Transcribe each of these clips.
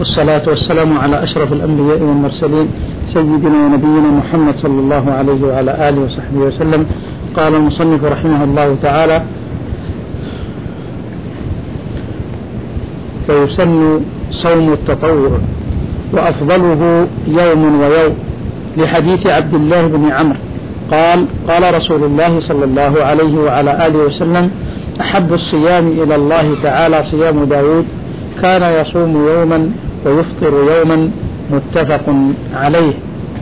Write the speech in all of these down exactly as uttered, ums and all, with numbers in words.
والصلاة والسلام على أشرف الأنبياء والمرسلين سيدنا ونبينا محمد صلى الله عليه وعلى آله وصحبه وسلم. قال المصنف رحمه الله تعالى: فيسن صوم التطوع وأفضله يوم ويوم، لحديث عبد الله بن عمرو قال: قال رسول الله صلى الله عليه وعلى آله وسلم: أحب الصيام إلى الله تعالى صيام داود، كان يصوم يوما ويفطر يوما، متفق عليه.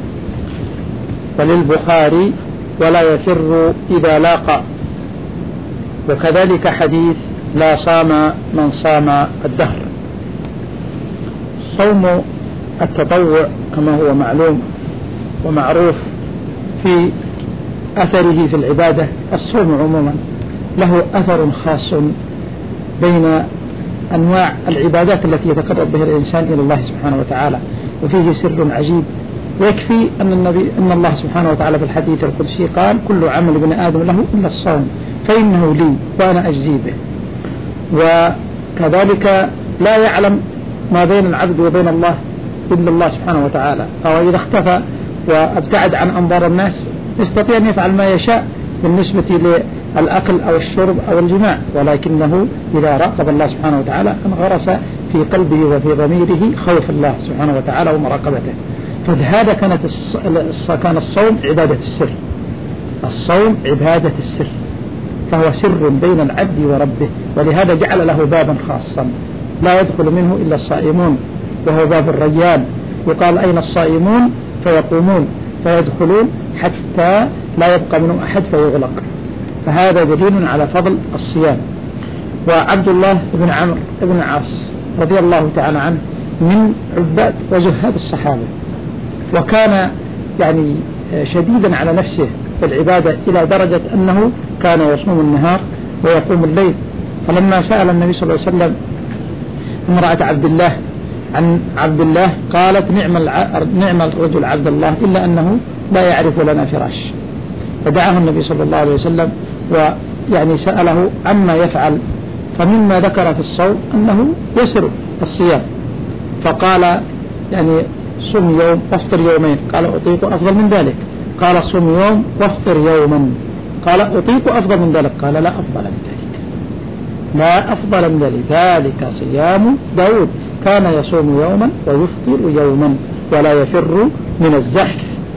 وللبخاري: ولا يفر إذا لاقى. وكذلك حديث: لا صام من صام الدهر. صوم التطوع كما هو معلوم ومعروف في أثره في العبادة، الصوم عموما له أثر خاص بين أنواع العبادات التي يتقرب بها الإنسان إلى الله سبحانه وتعالى، وفيه سر عجيب. ويكفي أن النبي أن الله سبحانه وتعالى في الحديث القدسي قال: كل عمل ابن آدم له إلا الصوم فإنه لي وأنا أجزي به. وكذلك لا يعلم ما بين العبد وبين الله إلا الله سبحانه وتعالى، أو إذا اختفى وابتعد عن أنظار الناس يستطيع أن يفعل ما يشاء بالنسبة للأكل أو الشرب أو الجماع، ولكنه إذا راقب الله سبحانه وتعالى انغرس في قلبه وفي ضميره خوف الله سبحانه وتعالى ومراقبته. فلهذا كانت كان الصوم عبادة السر. الصوم عبادة السر، فهو سر بين العبد وربه، ولهذا جعل له بابا خاصا لا يدخل منه إلا الصائمون، وهو باب الريان. يقال: أين الصائمون؟ فيقومون فيدخلون حتى لا يبقى منهم أحد فيغلق. فهذا دليل على فضل الصيام. وعبد الله بن عمرو بن العاص رضي الله تعالى عنه من عباد وزهاد الصحابة، وكان يعني شديدا على نفسه في العبادة إلى درجة أنه كان يصوم النهار ويقوم الليل. فلما سأل النبي صلى الله عليه وسلم امرأة عبد الله عن عبد الله قالت: نعم نعم الرجل عبد الله، إلا أنه لا يعرف لنا فراش. فدعاه النبي صلى الله عليه وسلم ويعني سأله عما يفعل، فمما ذكر في الصوم أنه يسر الصيام، فقال: يعني صم يوم وافطر يومين. قال: أطيق أفضل من ذلك. قال: صم يوم وافطر يوما. قال: أطيق أفضل من ذلك. قال: لا أفضل من ذلك، لا أفضل من ذلك، ذلك صيام داود، كان يصوم يوما ويفطر يوما، ولا يفر من الزحف،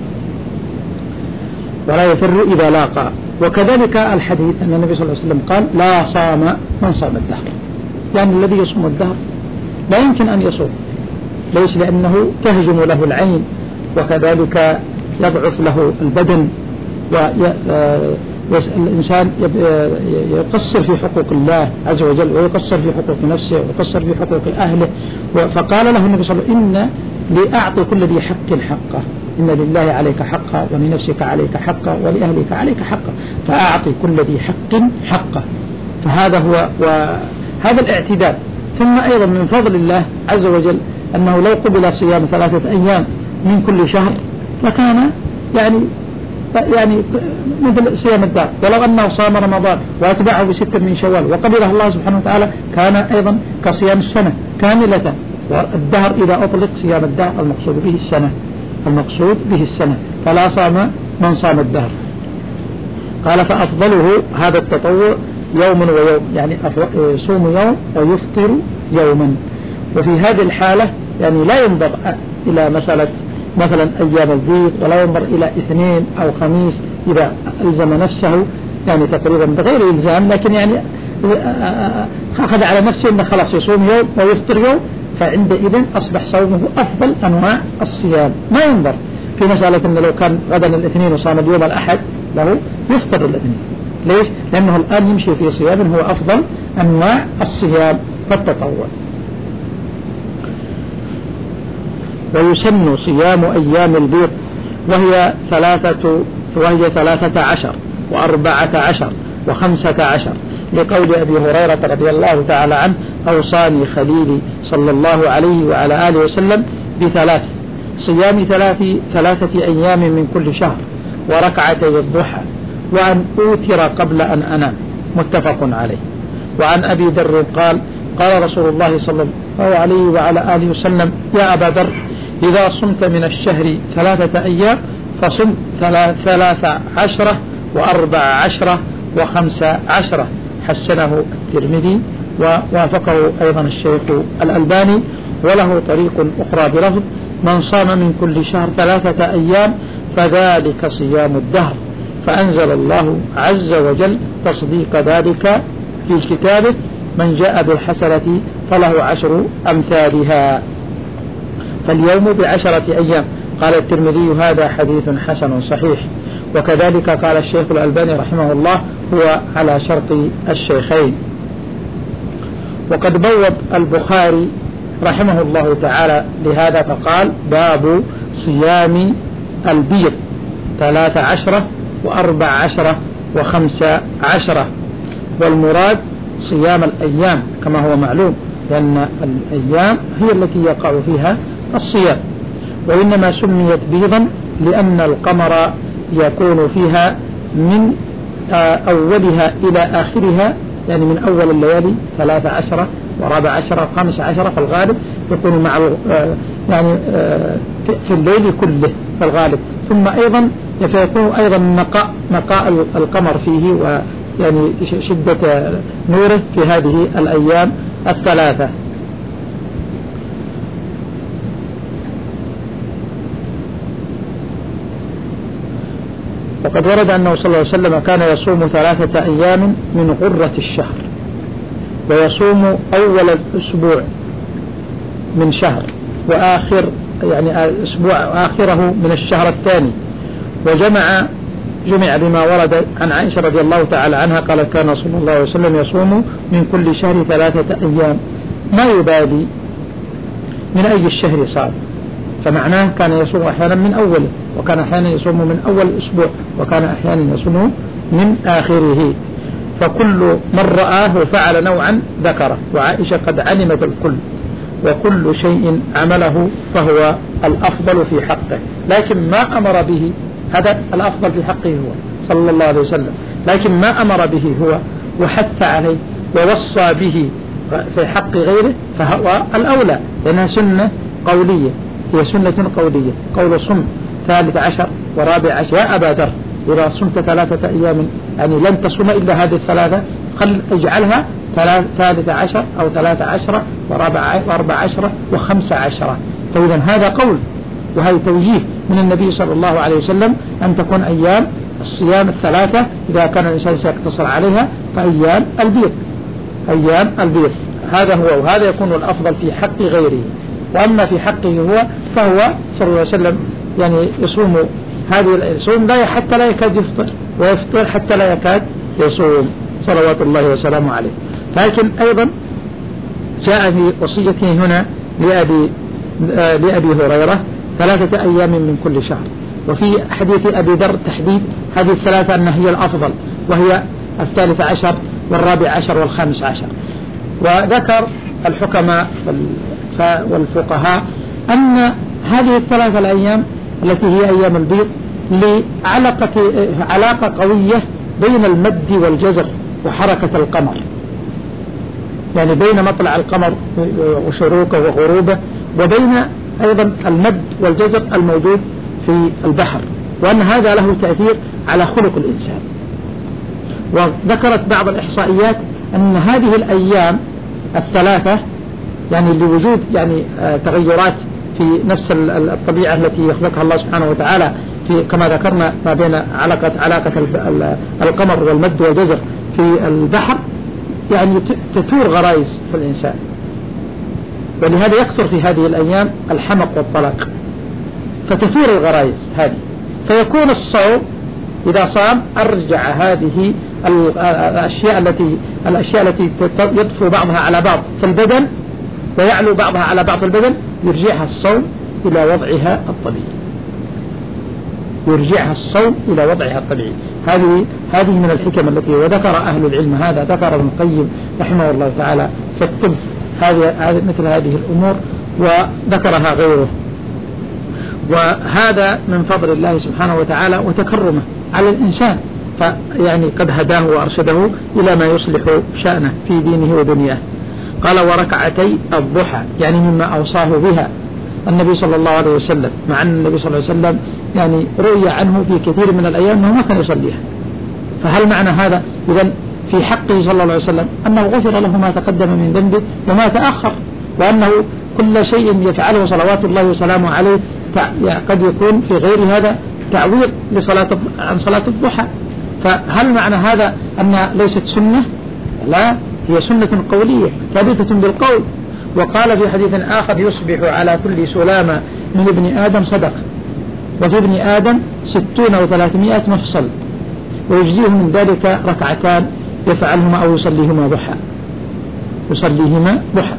ولا يفر إذا لاقى. وكذلك الحديث أن النبي صلى الله عليه وسلم قال: لا صام من صام الدهر، يعني الذي يصوم الدهر لا يمكن أن يصوم، ليس لأنه تهجم له العين، وكذلك يضعف له البدن، والإنسان يقصر في حقوق الله عز وجل، ويقصر في حقوق نفسه، ويقصر في حقوق أهله. فقال له النبي صلى الله عليه وسلم: إن لأعطي كل ذي حق حقه، إن لله عليك حقا، ولنفسك عليك حقا، ولأهلك عليك حقا، فأعطي كل ذي حق حقه. فهذا هو وهذا الاعتدال. ثم أيضا من فضل الله عز وجل أنه لو قبل صيام ثلاثة أيام من كل شهر لكان يعني يعني مثل صيام الدهر، ولو أنه صام رمضان وأتبعه بستة من شوال وقبله الله سبحانه وتعالى كان أيضا كصيام السنة كاملة. والدهر إذا أطلق صيام الدهر المقصود به السنة، المقصود به السنة، فلا صام من صام الدهر. قال: فأفضله هذا التطوع يوم ويوم، يعني يصوم يوم ويفطر يوما. وفي هذه الحالة يعني لا ينظر إلى مسألة مثلا أيام البيض، ولا ينظر إلى اثنين أو خميس إذا ألزم نفسه، يعني تقريبا بغير إلزام، لكن يعني أخذ على نفسه أنه خلاص يصوم يوم ويفطر يوم، فعندئذ أصبح صومه أفضل أنواع الصيام. ما ينظر في مسألة أنه لو كان غدا الاثنين وصام اليوم الأحد له يفطر الاثنين. ليش؟ لأنه الآن يمشي في صيام هو أفضل أنواع الصيام فالتطوع. ويسن صيام أيام البيض، وهي ثلاثة وهي ثلاثة عشر وأربعة عشر وخمسة عشر، لقول أبي هريرة رضي الله تعالى عنه: أوصاني خليلي صلى الله عليه وعلى آله وسلم بثلاث: صيام ثلاث ثلاثة أيام من كل شهر، وركعتي الضحى، وأن أوتر قبل أن أنام، متفق عليه. وعن أبي ذر قال: قال رسول الله صلى الله عليه وعلى آله وسلم: يا أبا ذر، إذا صمت من الشهر ثلاثة أيام فصم ثلاث عشرة وأربع عشرة وخمس عشرة. حسنه الترمذي ووافقه أيضا الشيخ الألباني، وله طريق أخرى بلفظ: من صام من كل شهر ثلاثة أيام فذلك صيام الدهر. فأنزل الله عز وجل تصديق ذلك في كتابه: من جاء بالحسنة فله عشر أمثالها، فاليوم بعشرة أيام. قال الترمذي: هذا حديث حسن صحيح. وكذلك قال الشيخ الألباني رحمه الله: هو على شرط الشيخين. وقد بوب البخاري رحمه الله تعالى لهذا فقال: باب صيام البيض ثلاث عشرة وأربع عشرة وخمس عشرة. والمراد صيام الأيام كما هو معلوم، لأن الأيام هي التي يقع فيها الصيام، وإنما سميت بيضا لأن القمر يكون فيها من أولها إلى آخرها، يعني من أول الليالي ثلاث عشرة ورابع عشرة وخمس عشرة، فالغالب يكون مع يعني في الليل كله في الغالب. ثم أيضا يكون أيضا نقاء نقاء القمر فيه ويعني شدة نوره في هذه الأيام الثلاثة. وقد ورد أنه صلى الله عليه وسلم كان يصوم ثلاثة أيام من غرة الشهر، ويصوم أول الأسبوع من شهر وآخر يعني أسبوع آخره من الشهر الثاني. وجمع جمع بما ورد عن عائشة رضي الله تعالى عنها قالت: كان صلى الله عليه وسلم يصوم من كل شهر ثلاثة أيام، ما يبالي من أي الشهر صار، فمعناه كان يصوم أحيانا من أوله، وكان أحيانا يصوم من أول أسبوع، وكان أحيانا يصوم من آخره. فكل من رآه فعل نوعا ذكره، وعائشة قد علمت الكل، وكل شيء عمله فهو الأفضل في حقه، لكن ما أمر به هذا الأفضل في حقه هو صلى الله عليه وسلم، لكن ما أمر به هو وحث عليه ووصى به في حق غيره فهو الأولى، لأنها سنة قولية، هي سنة قولية. قول صم ثالث عشر ورابع عشر: يا أبا ذر، إذا صمت ثلاثة أيام يعني لن تصوم إلا هذه الثلاثة، خل اجعلها ثالث عشر أو ثلاث عشرة وأربع عشرة وخمس عشرة. فإذا هذا قول وهذا توجيه من النبي صلى الله عليه وسلم أن تكون أيام الصيام الثلاثة إذا كان الإنسان سيقتصر عليها فأيام البيض، أيام البيض هذا هو، وهذا يكون الأفضل في حق غيره. وأما في حقه هو فهو صلى الله عليه وسلم يعني يصوم هذه الصوم لا حتى لا يكاد يفطر، ويفطر حتى لا يكاد يصوم صلوات الله وسلامه عليه. لكن أيضا جاء في وصيته هنا لأبي, آه لأبي هريرة ثلاثة أيام من كل شهر، وفي حديث أبي ذر تحديد هذه الثلاثة أنها هي الأفضل، وهي الثالث عشر والرابع عشر والخامس عشر. وذكر الحكماء والفقهاء أن هذه الثلاثة الأيام التي هي أيام البيض لعلاقة علاقة قوية بين المد والجزر وحركة القمر، يعني بين مطلع القمر وشروقه وغروبه، وبين أيضا المد والجزر الموجود في البحر، وأن هذا له تأثير على خلق الإنسان. وذكرت بعض الإحصائيات أن هذه الأيام الثلاثة يعني لوجود يعني تغيرات في نفس الطبيعة التي يخلقها الله سبحانه وتعالى، في كما ذكرنا ما بين علاقة علاقة القمر والمد والجزر في البحر، يعني تثور غرائز في الإنسان، ولهذا يكثر في هذه الأيام الحمق والطلاق، فتثور الغرائز هذه، فيكون الصوم إذا صام أرجع هذه الأشياء التي الأشياء التي يطفو بعضها على بعض في البدن ويعلو بعضها على بعض في البدن، يرجعها الصوم إلى وضعها الطبيعي، يرجعها الصوم إلى وضعها الطبيعي. هذه هذه من الحكم التي وذكر أهل العلم، هذا ذكر ابن القيم رحمه الله تعالى في الطب هذه مثل هذه الأمور وذكرها غيره. وهذا من فضل الله سبحانه وتعالى وتكرمه على الإنسان، فيعني قد هداه وأرشده إلى ما يصلح شأنه في دينه ودنياه. قال وركعتي الضحى يعني مما أوصاه بها النبي صلى الله عليه وسلم، مع أن النبي صلى الله عليه وسلم يعني رؤي عنه في كثير من الأيام أنه ما كان يصليها. فهل معنى هذا إذن في حقه صلى الله عليه وسلم أنه غفر له ما تقدم من ذنبه وما تأخر، وأنه كل شيء يفعله صلوات الله وسلامه عليه قد يكون في غير هذا تعويض لصلاة عن صلاة الضحى. فهل معنى هذا أنها ليست سنة؟ لا، هي سنة قولية ثابتة بالقول. وقال في حديث آخر يصبح على كل سلامة من ابن آدم صدقة، وفي ابن آدم ستون وثلاثمائة مفصل، ويجزيه من ذلك ركعتان يفعلهما أو يصليهما ضحى يصليهما ضحى.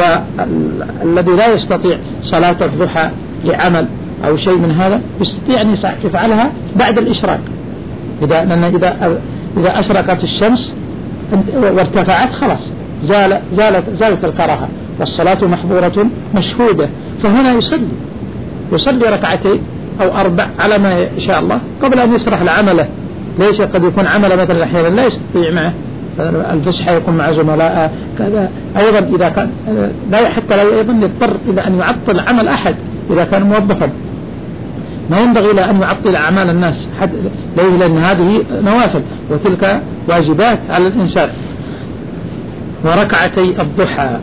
والذي لا يستطيع صلاة الضحى لعمل أو شيء من هذا يستطيع أن يفعلها بعد الإشراق، إذا لأن إذا إذا أشرقت الشمس وارتفعت خلاص زال زالت زالت الكراهة والصلاة محظورة مشهودة. فهنا يصلي يصلي ركعتين أو أربع على ما يشاء الله قبل أن يسرح لعمله. ليش؟ قد يكون عمله مثلا أحيانا لا يستطيع معه الفسحة، يكون مع زملاء كذا. أيضا إذا كان لا حتى لا أيضا يضطر إلى أن يعطل عمل أحد إذا كان موظفا، ما ينبغي إلى أن يعطل أعمال الناس حد، لأن هذه نوافل وتلك واجبات على الإنسان. وركعتي الضحى.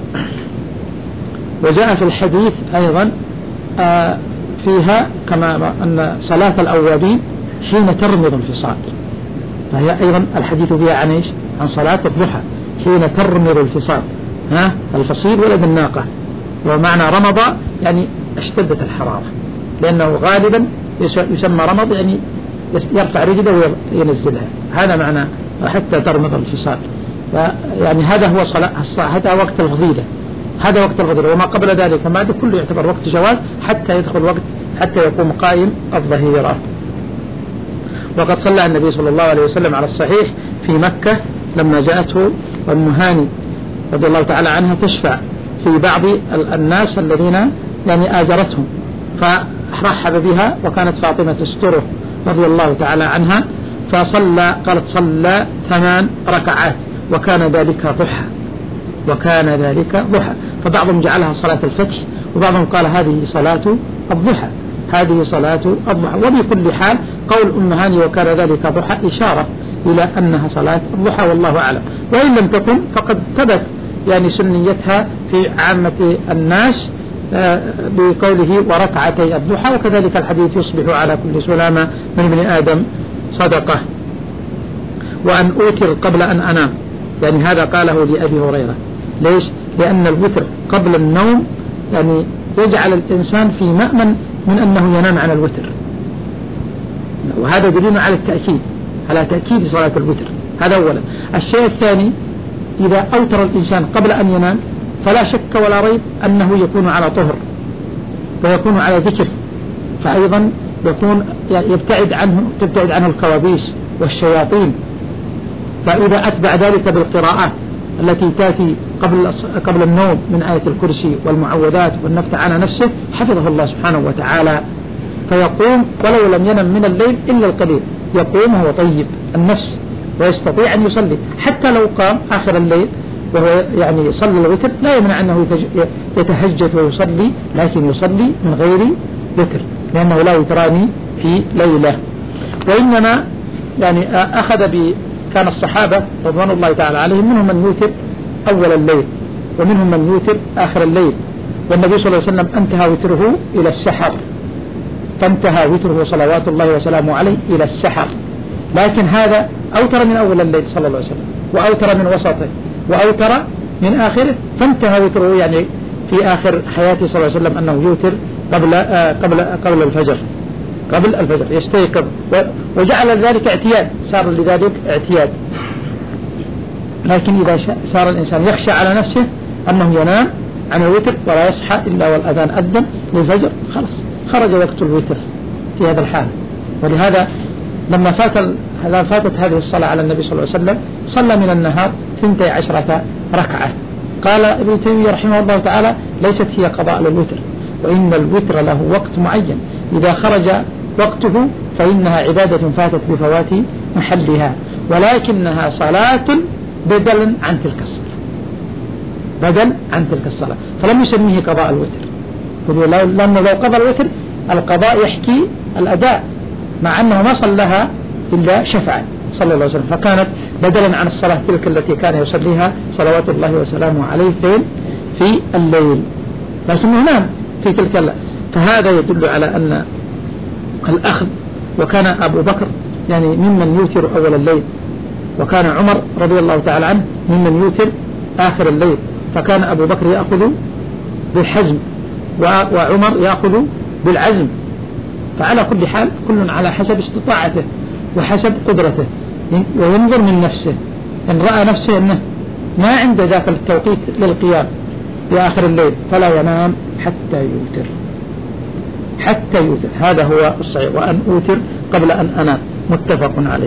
وجاء في الحديث أيضا آه فيها كما أن صلاة الأوابين حين ترمض الفصال، فهي أيضا الحديث فيها عن إيش؟ عن صلاة الضحى حين ترمض الفصال، ها الفصيل ولد الناقة. ومعنى رمض يعني اشتدت الحرارة، لأنه غالبا يسمى رمض يعني يرفع رجله وينزلها، هذا معنى حتى ترمض الفصال. يعني هذا هو صلاة، هذا وقت الفضيلة، هذا وقت الفضيلة. وما قبل ذلك ما هذا كله يعتبر وقت جواز حتى يدخل وقت حتى يقوم قائم الظهيرة. وقد صلى النبي صلى الله عليه وسلم على الصحيح في مكة لما جاءته أم هاني رضي الله تعالى عنها تشفع في بعض الناس الذين يعني آجرتهم، فرحب بها، وكانت فاطمة تستره رضي الله تعالى عنها، فصلى قالت صلى ثمان ركعات وكان ذلك ضحى وكان ذلك ضحى. فبعضهم جعلها صلاة الفتح، وبعضهم قال هذه صلاة الضحى هذه صلاة الضحى. وبكل حال قول أم هاني وكان ذلك ضحى إشارة إلى أنها صلاة الضحى والله أعلم. وإن لم تكن فقد ثبت يعني سنيتها في عامة الناس بقوله وركعتي الضحى. وكذلك الحديث يصبح على كل سلامة من ابن آدم صدقة. وأن أوتر قبل أن أنام، يعني هذا قاله لأبي هريرة. ليش؟ لأن الوتر قبل النوم يعني يجعل الإنسان في مأمن من أنه ينام عن الوتر، وهذا دليل على التأكيد على تأكيد صلاة الوتر. هذا أولا. الشيء الثاني إذا أوتر الإنسان قبل أن ينام فلا شك ولا ريب أنه يكون على طهر ويكون على ذكر، فأيضا يكون يبتعد عنه تبتعد عنه الكوابيس والشياطين. فإذا أتبع ذلك بالقراءات التي تأتي قبل قبل النوم من آية الكرسي والمعوذات والنفث على نفسه حفظه الله سبحانه وتعالى، فيقوم ولو لم ينم من الليل إلا القليل يقوم وهو طيب النفس ويستطيع أن يصلي. حتى لو قام آخر الليل وهو يعني صلى الوتر لا يمنع أنه يتهجد ويصلي، لكن يصلي من غير وتر لأنه لا وتراني في ليلة. وإنما يعني أخذ ب كان الصحابة رضوان الله تعالى عليهم منهم من يوتر أول الليل ومنهم من يوتر آخر الليل. والنبي صلى الله عليه وسلم انتهى وتره إلى السحر، فانتهى وتره صلوات الله وسلامه عليه إلى السحر. لكن هذا أوتر من أول الليل صلى الله عليه وسلم، وأوتر من وسطه، وأوتر من آخره، فانتهى وتره يعني في آخر حياته صلى الله عليه وسلم أنه يوتر قبل آه قبل قبل الفجر قبل الفجر يستيقظ، وجعل ذلك اعتياد، صار لذلك اعتياد. لكن إذا صار الإنسان يخشى على نفسه أنه ينام عن الوتر ولا يصحى إلا والأذان أذن للفجر، خلاص خرج وقت الوتر في هذا الحال. ولهذا لما فات فاتت هذه الصلاة على النبي صلى الله عليه وسلم صلى من النهار ثنتي عشرة ركعة. قال ابن تيمية رحمه الله تعالى ليست هي قضاء للوتر، وإن الوتر له وقت معين، إذا خرج وقته فإنها عبادة فاتت بفوات محلها، ولكنها صلاة بدلا عن تلك الصلاة بدل عن تلك الصلاة، فلم يسميه قضاء الوتر، لأنه لو قضى الوتر القضاء يحكي الأداء، مع أنه ما صلىها إلا شفعا صلى الله عليه وسلم، فكانت بدلا عن الصلاة تلك التي كان يصليها صلوات الله وسلامه عليه في الليل، لكنه نام في تلك الليل. فهذا يدل على أن الأخذ، وكان أبو بكر يعني ممن يوتر أول الليل، وكان عمر رضي الله تعالى عنه ممن يوتر آخر الليل، فكان أبو بكر يأخذ بالحزم وعمر يأخذ بالعزم، فعلى كل حال كل على حسب استطاعته وحسب قدرته، وينظر من نفسه، إن رأى نفسه أنه ما عنده ذاك التوقيت للقيام في آخر الليل فلا ينام حتى يوتر، حتى يوتر، هذا هو الصحيح، وأن أوتر قبل أن أنام، متفق عليه.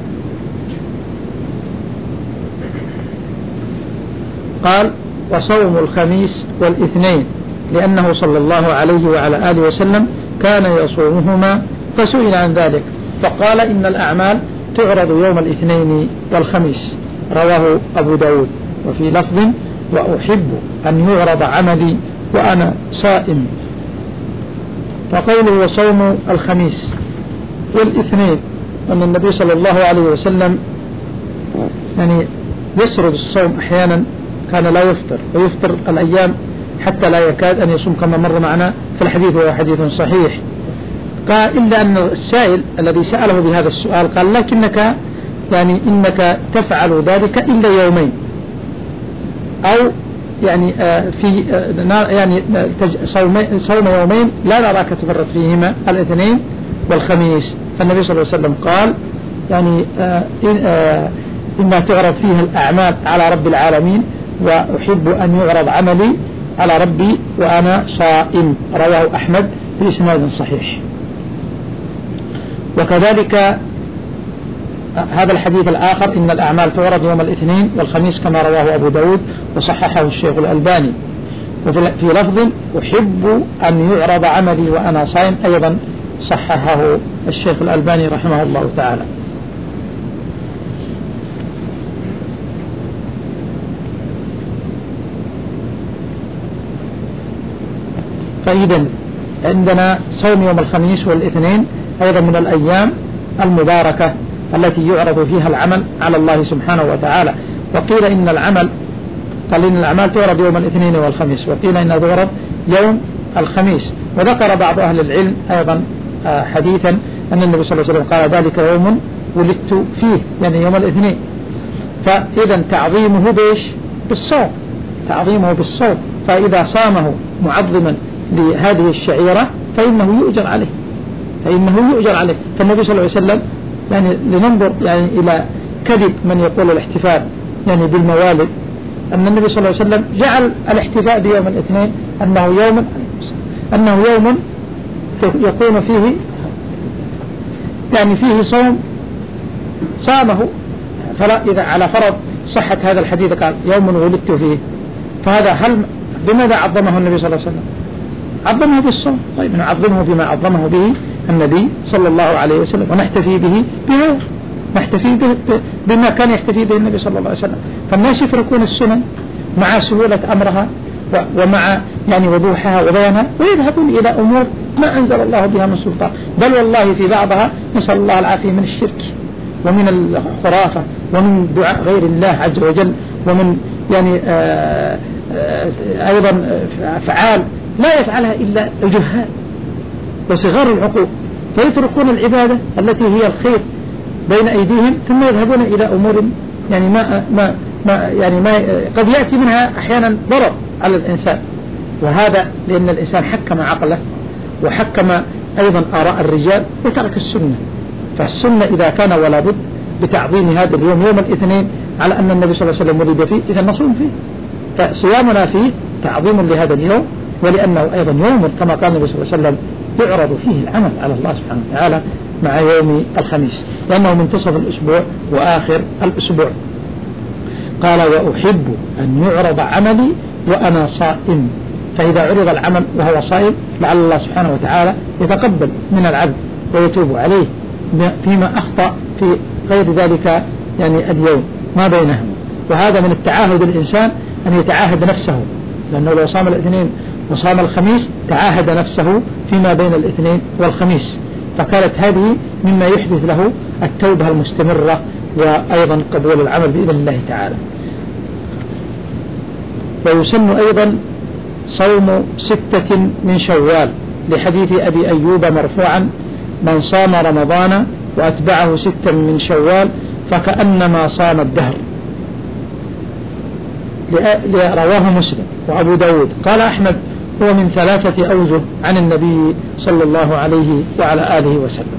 قال وصوم الخميس والاثنين، لأنه صلى الله عليه وعلى آله وسلم كان يصومهما، فسئل عن ذلك فقال إن الأعمال تعرض يوم الاثنين والخميس، رواه أبو داود. وفي لفظ وأحب أن يعرض عملي وأنا صائم. فقوله وصوم الخميس والاثنين، أن النبي صلى الله عليه وسلم يعني يسرد الصوم أحيانا، كان لا يفطر ويفطر الأيام حتى لا يكاد أن يصوم كما مر معنا في الحديث، وهو حديث صحيح. قال إلا أن السائل الذي سأله بهذا السؤال قال لكنك يعني إنك تفعل ذلك إلا يومين، أو يعني في يعني صوم يومين لا نراك تفرط فيهما، الاثنين والخميس. فالنبي صلى الله عليه وسلم قال يعني إنما تعرض فيها الأعمال على رب العالمين، وأحب أن يعرض عملي على ربي وأنا صائم، رواه أحمد بإسناد صحيح. وكذلك هذا الحديث الآخر إن الأعمال تعرض يوم الاثنين والخميس كما رواه أبو داود وصححه الشيخ الألباني. وفي لفظ أحب أن يعرض عملي وأنا صائم أيضا صححه الشيخ الألباني رحمه الله تعالى. فإذا عندنا صوم يوم الخميس والاثنين أيضا من الأيام المباركة التي يعرض فيها العمل على الله سبحانه وتعالى. وقيل إن العمل قال إن الأعمال تعرض يوم الاثنين والخميس، وقيل إنها تعرض يوم الخميس. وذكر بعض أهل العلم أيضا حديثا أن النبي صلى الله عليه وسلم قال ذلك يوم ولدت فيه، يعني يوم الاثنين. فإذا تعظيمه بإيش؟ بالصوم، تعظيمه بالصوم. فإذا صامه معظما لهذه الشعيرة فإنه يؤجر عليه، فإنه يؤجر عليه. فالنبي صلى الله عليه وسلم يعني لننظر يعني إلى كذب من يقول الاحتفال يعني بالموالد، أن النبي صلى الله عليه وسلم جعل الاحتفاء بيوم الاثنين أنه يوم أنه يوم يكون فيه يعني فيه صوم صامه. فلا إذا على فرض صحة هذا الحديث قال يوم ولدت فيه، فهذا هل بماذا عظمه النبي صلى الله عليه وسلم؟ عظمه بالصوم. طيب نعظمه بما عظمه به النبي صلى الله عليه وسلم، ونحتفي به بغير، نحتفي به بما كان يحتفي به النبي صلى الله عليه وسلم. فالناس يتركون السنن مع سهولة أمرها ومع يعني وضوحها وبيانها، ويذهبون إلى أمور ما أنزل الله بها من سلطان، بل والله في بعضها نسأل الله العافية من الشرك ومن الخرافة ومن دعاء غير الله عز وجل، ومن يعني آآ آآ أيضا أفعال لا يفعلها إلا الجهال وصغار العقول، فيتركون العبادة التي هي الخير بين أيديهم ثم يذهبون إلى أمور يعني ما ما ما يعني ما قد يأتي منها أحيانا ضرر على الإنسان. وهذا لأن الإنسان حكم عقله وحكم أيضا آراء الرجال وترك السنة. فالسنة إذا كان ولا بد بتعظيم هذا اليوم يوم الاثنين على أن النبي صلى الله عليه وسلم ولد فيه، إذا نصوم فيه، فصيامنا فيه تعظيم لهذا اليوم، ولأنه أيضا يوم كما قال النبي صلى الله عليه وسلم يعرض فيه العمل على الله سبحانه وتعالى مع يوم الخميس، لأنه منتصف الأسبوع وآخر الأسبوع. قال وأحب أن يعرض عملي وأنا صائم. فإذا عرض العمل وهو صائم لعل الله سبحانه وتعالى يتقبل من العبد ويتوب عليه فيما أخطأ في غير ذلك يعني اليوم ما بينهم. وهذا من التعاهد الإنسان أن يتعاهد نفسه، لأنه لو صام الاثنين وصام الخميس تعاهد نفسه فيما بين الاثنين والخميس، فكانت هذه مما يحدث له التوبة المستمرة وأيضا قبول العمل بإذن الله تعالى. ويسن أيضا صوم ستة من شوال لحديث أبي أيوب مرفوعا: من صام رمضان وأتبعه ستا من شوال فكأنما صام الدهر. رواه مسلم وأبو داود. قال أحمد: هو من ثلاثة أوجه عن النبي صلى الله عليه وعلى آله وسلم.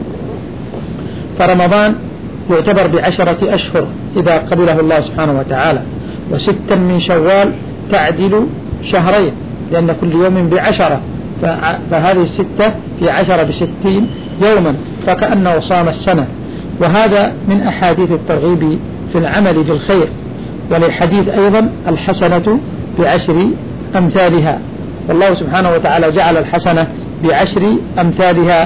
فرمضان يعتبر بعشرة أشهر إذا قبله الله سبحانه وتعالى، وستا من شوال تعدل شهرين، لأن كل يوم بعشرة، فهذه الستة في عشرة بستين يوما، فكأنه صام السنة. وهذا من أحاديث الترغيب في العمل بالخير. وللحديث أيضا: الحسنة بعشر أمثالها، والله سبحانه وتعالى جعل الحسنة بعشر أمثالها.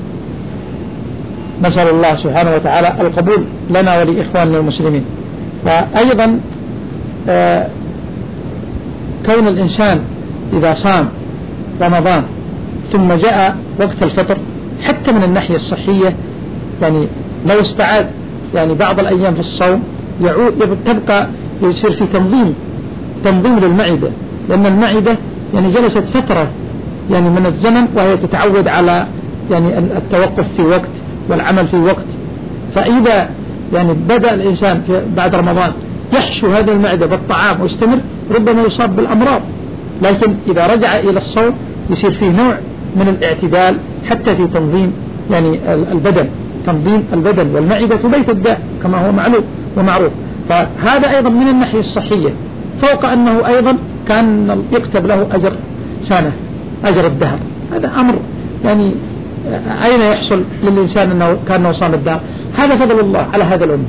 نسأل الله سبحانه وتعالى القبول لنا ولإخواننا المسلمين. وأيضا آه كون الإنسان إذا صام رمضان ثم جاء وقت الفطر، حتى من الناحية الصحية، يعني لو استعاد يعني بعض الأيام في الصوم يعود تبقى يصير في تنظيم تنظيم للمعدة، لأن المعدة يعني جلست فترة يعني من الزمن وهي تتعود على يعني التوقف في وقت والعمل في وقت. فإذا يعني بدأ الإنسان بعد رمضان يحشو هذه المعدة بالطعام ويستمر، ربما يصاب بالأمراض. لكن إذا رجع إلى الصوم يصير فيه نوع من الاعتدال حتى في تنظيم يعني البدن، تنظيم البدن، والمعدة بيت الداء كما هو معلوم ومعروف. فهذا أيضا من الناحية الصحية، فوق أنه أيضا كان يكتب له أجر سنة، أجر الدهر. هذا أمر يعني أين يحصل للإنسان أنه كان صام الدهر؟ هذا فضل الله على هذا الأمة،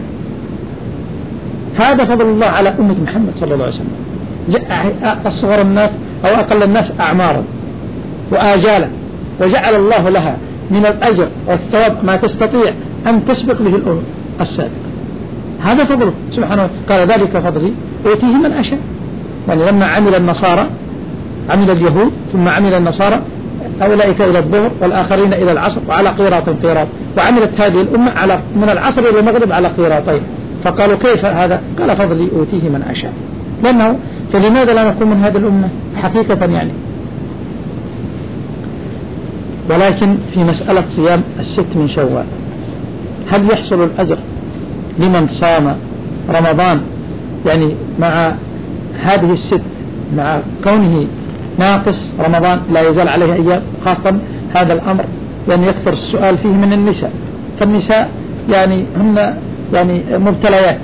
هذا فضل الله على أمة محمد صلى الله عليه وسلم. أصغر الناس أو أقل الناس أعمارا وآجالا، وجعل الله لها من الأجر والثواب ما تستطيع أن تسبق به الأمم السابقة. هذا فضله سبحانه. قال: ذلك فضلي أوتيه من أشاء. يعني لما عمل النصارى عمل اليهود ثم عمل النصارى أولئك إلى الظهر والآخرين إلى العصر وعلى قيراط قيراط، وعملت هذه الأمة على من العصر إلى المغرب على قيراطين. فقالوا: كيف هذا؟ قال: فضلي أوتيه من أشاء. لأنه فلماذا لا نكون من هذه الأمة حقيقة يعني؟ ولكن في مسألة صيام الست من شوال، هل يحصل الأجر لمن صام رمضان يعني مع هذه الست، مع كونه ناقص رمضان لا يزال عليه أيام؟ خاصة هذا الأمر يعني يكثر السؤال فيه من النساء، فالنساء يعني هن يعني مبتليات،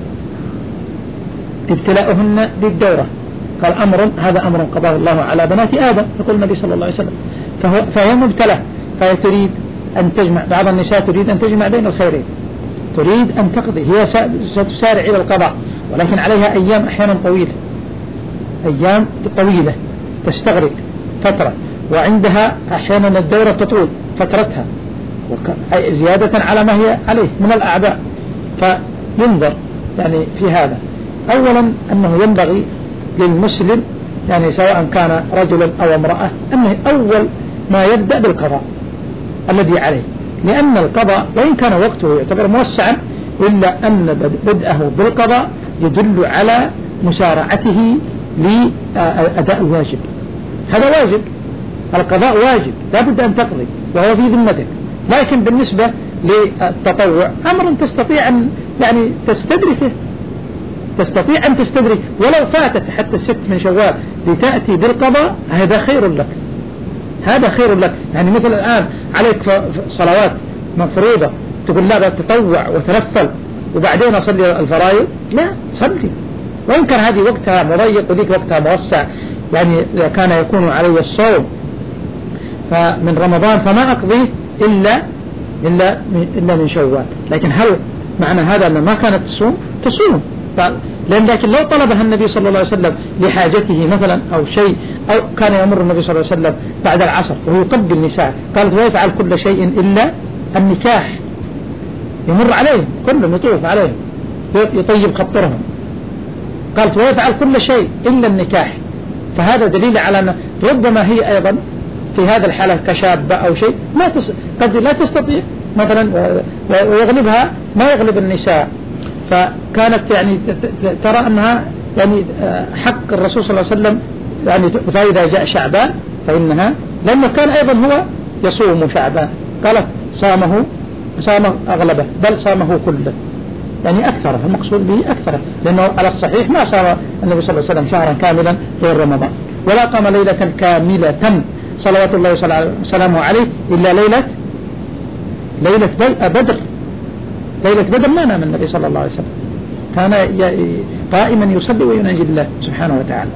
ابتلاؤهن بالدورة. قال: أمر هذا أمر قضاه الله على بنات آدم، يقول النبي صلى الله عليه وسلم. فهو فهي مبتلى، فهي تريد أن تجمع. بعض النساء تريد أن تجمع بين الخيرين، تريد أن تقضي، هي ستسارع إلى القضاء، ولكن عليها أيام أحيانا طويلة، أيام طويلة تستغرق فترة، وعندها أحيانا الدورة تطول فترتها زيادة على ما هي عليه من الأعباء. فينظر يعني في هذا. أولا أنه ينبغي للمسلم يعني سواء كان رجلا أو امرأة أنه أول ما يبدأ بالقضاء الذي عليه، لأن القضاء وإن كان وقته يعتبر موسعا إلا أن بدءه بالقضاء يدل على مسارعته لأداء الواجب. هذا واجب، القضاء واجب لا بد أن تقضي وهو في ذمتك. لكن بالنسبة للتطوع أمر تستطيع أن يعني تستدركه، تستطيع أن تستدرك ولو فاتت حتى الست من شوال لتأتي بالقضاء، هذا خير لك، هذا خير لك. يعني مثل الآن عليك صلوات مفروضة تقول لا تتطوع وتنفل وبعدين أصلي الفرائض، لا صلي، وإن كان هذه وقتها مضيق وذيك وقتها موسع. يعني كان يكون علي الصوم فمن رمضان فما أقضيه إلا إلا إلا من شوال. لكن هل معنى هذا أن ما كانت تصوم؟ تصوم، لأن لكن لو طلبها النبي صلى الله عليه وسلم لحاجته مثلا أو شيء، أو كان يمر النبي صلى الله عليه وسلم بعد العصر وهو يقبل النساء، قالت ويفعل كل شيء إلا النكاح، يمر عليهم كلهم يطوف عليهم يطيب خطرهم. قالت ويفعل كل شيء إلا النكاح، فهذا دليل على أن ربما هي أيضا في هذا الحالة كشابة أو شيء ما تس... قد لا تستطيع مثلا ويغلبها ما يغلب النساء، فكانت يعني ترى أنها يعني حق الرسول صلى الله عليه وسلم يعني. فإذا جاء شعبان فإنها لأنه كان أيضا هو يصوم شعبان قالت صامه صامه أغلبه بل صامه كله يعني أكثره، المقصود به أكثره، لأنه على الصحيح ما صام النبي صلى الله عليه وسلم شهرا كاملا غير رمضان ولا قام ليلة كاملة صلوات الله وسلامه عليه إلا ليلة ليلة بدر. ليلة بدر ما نام النبي صلى الله عليه وسلم، كان قائما يصلي ويناجي الله سبحانه وتعالى.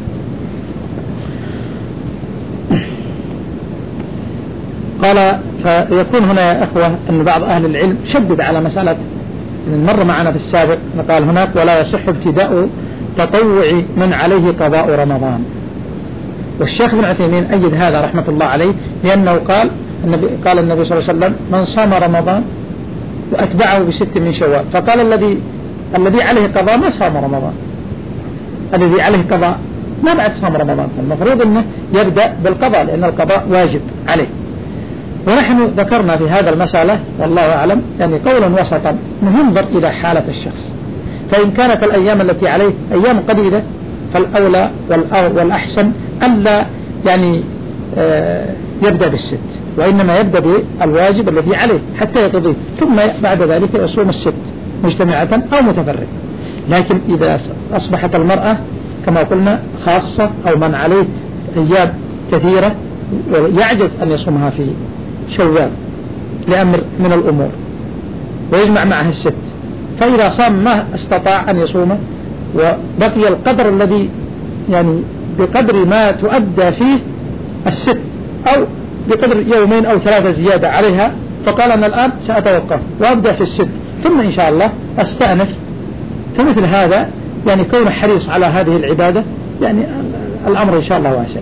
قال فيكون هنا يا أخوة أن بعض أهل العلم شدد على مسألة مر معنا في السابق، قال هناك ولا يصح ابتداء تطوع من عليه قضاء رمضان. والشيخ ابن عثيمين أيد هذا رحمة الله عليه لأنه قال النبي قال النبي صلى الله عليه وسلم من صام رمضان وأتبعه بست من شوال، فقال الذي الذي عليه قضاء ما صام رمضان، الذي عليه قضاء ما بعد صام رمضان، المفروض أنه يبدأ بالقضاء لأن القضاء واجب عليه. ونحن ذكرنا في هذا المسألة والله أعلم يعني قولا وسطا ننظر إلى حالة الشخص، فإن كانت الأيام التي عليه أيام قليلة فالأولى والأحسن ألا يعني يبدأ بالست، وإنما يبدأ بالواجب الذي عليه حتى يقضيه، ثم بعد ذلك يصوم الست مجتمعة أو متفرقة. لكن إذا أصبحت المرأة كما قلنا خاصة أو من عليه أيام كثيرة يعجز أن يصومها في شوال لأمر من الأمور ويجمع معها الست، فإذا صام ما استطاع أن يصومه وبقي القدر الذي يعني بقدر ما تؤدى فيه الست أو بقدر يومين أو ثلاثة زيادة عليها، فقال أنا الآن سأتوقف وأبدأ في الست ثم إن شاء الله أستأنف. فمثل هذا يعني كون حريص على هذه العبادة يعني الأمر إن شاء الله واسع.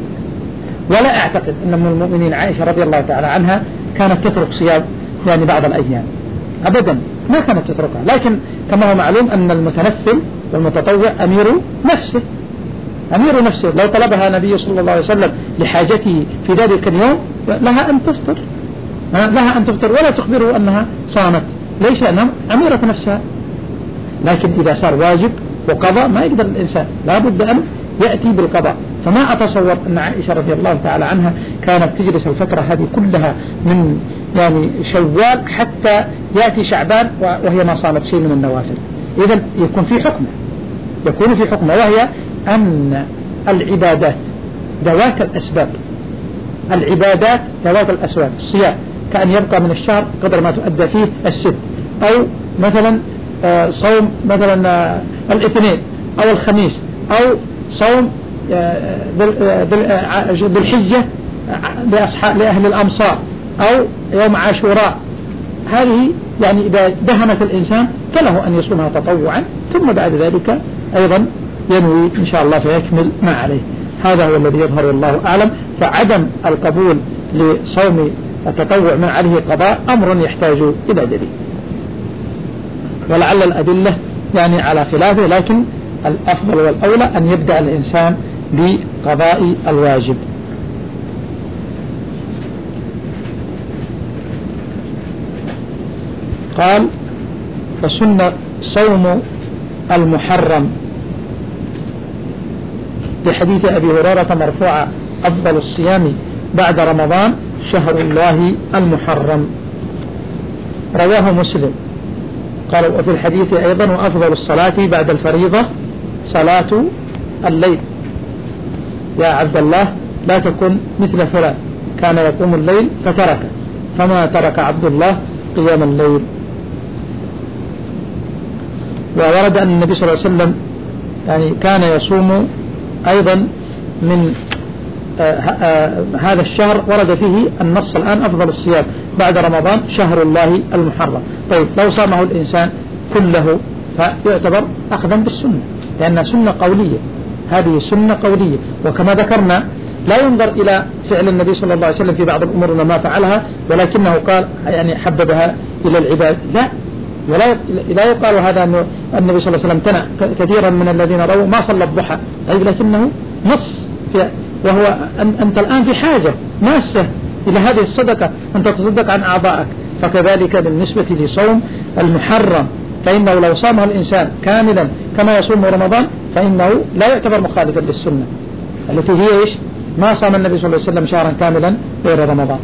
ولا أعتقد أن من المؤمنين عائشة رضي الله تعالى عنها كانت تترك صيام يعني بعض الأيام أبدا، ما كانت تتركها، لكن كما هو معلوم أن المتنفل والمتطوع أمير نفسه أمير نفسه، لو طلبها النبي صلى الله عليه وسلم لحاجته في ذلك اليوم لها أن تفطر لها أن تفطر ولا تخبره أنها صامت، ليش؟ لأنها أميرة نفسها. لكن إذا صار واجب وقضاء ما يقدر الإنسان، لا بد أن يأتي بالقضاء. فما أتصور أن عائشة رضي الله تعالى عنها كانت تجلس الفترة هذه كلها من يعني شوال حتى يأتي شعبان وهي ما صامت شيء من النوافل. إذن يكون في حكمة يكون في حكمة وهي أن العبادات ذوات الأسباب العبادات ذوات الأسباب الصيام كأن يبقى من الشهر قدر ما تؤدى فيه الست، أو مثلا صوم مثلا الاثنين أو الخميس، أو صوم بالحجة لأهل الأمصار، أو يوم عاشوراء. هذه يعني إذا دهمت الإنسان فله أن يصومها تطوعا ثم بعد ذلك أيضا ينوي إن شاء الله فيكمل ما عليه. هذا هو الذي يظهر والله أعلم. فعدم القبول لصوم التطوع من عليه قضاء أمر يحتاج إلى دليل، ولعل الأدلة يعني على خلافه، لكن الأفضل والأولى أن يبدأ الإنسان بقضاء الواجب. قال فسن صوم المحرم بحديث أبي هريرة مرفوعة أفضل الصيام بعد رمضان شهر الله المحرم، رواه مسلم. قال وفي الحديث أيضا وأفضل الصلاة بعد الفريضة صلاة الليل، يا عبد الله لا تكن مثل فلان كان يقوم الليل فترك فما ترك عبد الله قيام الليل. وورد أن النبي صلى الله عليه وسلم يعني كان يصوم أيضا من آآ آآ هذا الشهر، ورد فيه النص الآن أفضل الصيام بعد رمضان شهر الله المحرم. طيب لو صامه الإنسان كله فيعتبر أخذا بالسنة لأنها سنة قولية، هذه سنة قولية. وكما ذكرنا لا ينظر إلى فعل النبي صلى الله عليه وسلم في بعض الأمور ما فعلها ولكنه قال يعني حببها إلى العباد، لا، ولا لا يقال هذا أنه النبي صلى الله عليه وسلم تنع كثيرا من الذين رووا ما صلى الضحى، طيب لكنه نص، وهو أنت الآن في حاجة ماسة إلى هذه الصدقة، أن تتصدق عن أعضائك. فكذلك بالنسبة لصوم المحرم، فإنه لو صامه الإنسان كاملا كما يصوم رمضان فإنه لا يعتبر مخالفا للسنة التي هي إيش؟ ما صام النبي صلى الله عليه وسلم شهرا كاملا غير رمضان.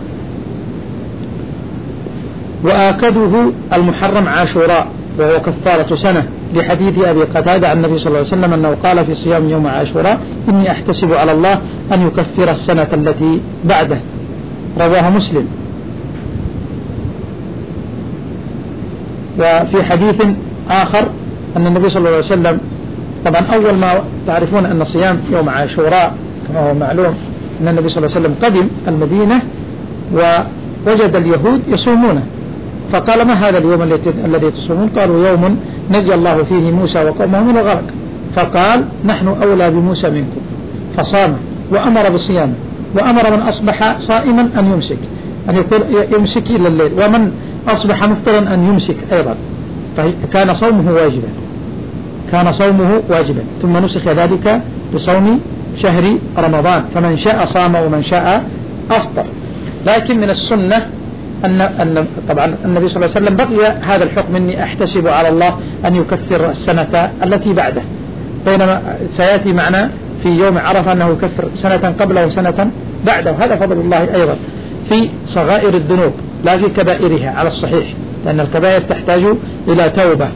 وآكده المحرم عاشوراء وهو كفارة سنة، لحديث أبي قتادة عن النبي صلى الله عليه وسلم أنه قال في صيام يوم عاشوراء إني أحتسب على الله أن يكفر السنة التي بعده، رواه مسلم. وفي حديث آخر أن النبي صلى الله عليه وسلم، طبعا أول ما تعرفون أن صيام يوم عاشوراء كما هو معلوم أن النبي صلى الله عليه وسلم قدم المدينة ووجد اليهود يصومونه، فقال ما هذا اليوم الذي تصومون؟ قالوا يوم نجى الله فيه موسى وقومه من الغرق، فقال نحن أولى بموسى منكم، فصام وأمر بصيامه، وأمر من أصبح صائما أن يمسك أن يكون يمسك إلى الليل، ومن أصبح مفطرا أن يمسك أيضا، فكان صومه واجبا، كان صومه واجبا، ثم نسخ ذلك بصوم شهر رمضان، فمن شاء صام ومن شاء أفطر. لكن من السنة أن, أن طبعا النبي صلى الله عليه وسلم بقي هذا الحكم إني أحتسب على الله أن يكفر السنة التي بعده، بينما سيأتي معنا في يوم عرفة أنه يكفر سنة قبله وسنة بعده، وهذا فضل الله أيضا في صغائر الذنوب لا في كبائرها على الصحيح، لأن الكبائر تحتاج إلى توبة.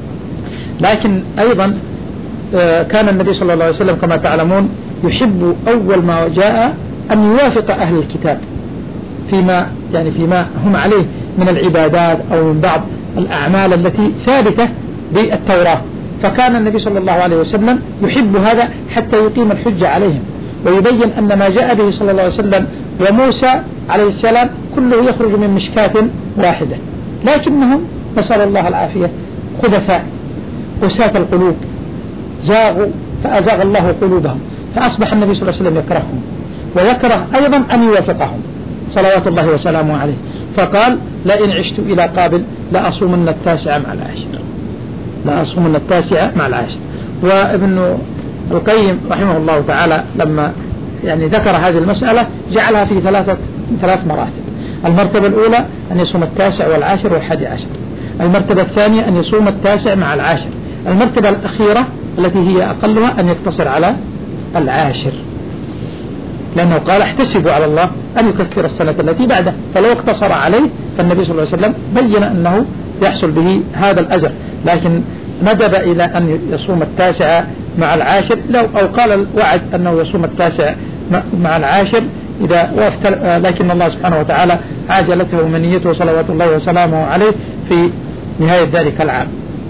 لكن أيضا كان النبي صلى الله عليه وسلم كما تعلمون يحب أول ما جاء أن يوافق أهل الكتاب فيما يعني فيما هم عليه من العبادات أو من بعض الأعمال التي ثابتة بالتوراة، فكان النبي صلى الله عليه وسلم يحب هذا حتى يقيم الحجة عليهم، ويبين أن ما جاء به صلى الله عليه وسلم وموسى عليه السلام كله يخرج من مشكاة واحدة، لكنهم نسأل الله العافية خبثاء قساة القلوب زاغوا فأزاغ الله قلوبهم، فأصبح النبي صلى الله عليه وسلم يكرههم ويكره أيضا أن يوافقهم صلوات الله وسلامه عليه، فقال لئن عشت إلى قابل لأصومن التاسع مع العاشر، لأصومن التاسع مع العاشر. وابن القيم رحمه الله تعالى لما يعني ذكر هذه المسألة جعلها في ثلاثة ثلاث مراتب. المرتبة الأولى أن يصوم التاسع والعاشر والحادي عشر، المرتبة الثانية أن يصوم التاسع مع العاشر، المرتبة الأخيرة التي هي أقلها أن يقتصر على العاشر، لأنه قال احتسبوا على الله أن يكفر السنة التي بعده، فلو اقتصر عليه فالنبي صلى الله عليه وسلم بين أنه يحصل به هذا الأجر، لكن ندب إلى أن يصوم التاسع مع العاشر، لو أو قال وعد أنه يصوم التاسع مع العاشر إذا وافتر، لكن الله سبحانه وتعالى عاجلته منيته صلوات الله وسلامه عليه في نهاية ذلك العام،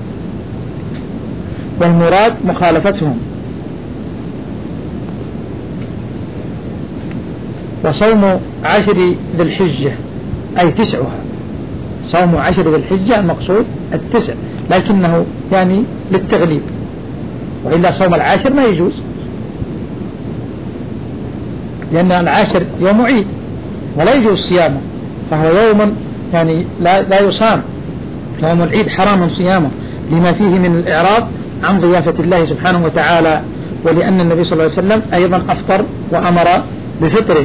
والمراد مخالفتهم. وصوم عشر ذي الحجة أي تسعها، صوم عشر ذي الحجة المقصود التسع، لكنه يعني للتغليب، وإلا صوم العاشر ما يجوز، لأن العاشر يوم عيد ولا يجوز صيامه، فهو يوم يعني لا, لا يصام، يوم العيد حرام صيامه لما فيه من الإعراض عن ضيافة الله سبحانه وتعالى، ولأن النبي صلى الله عليه وسلم أيضا أفطر وأمر بفطره،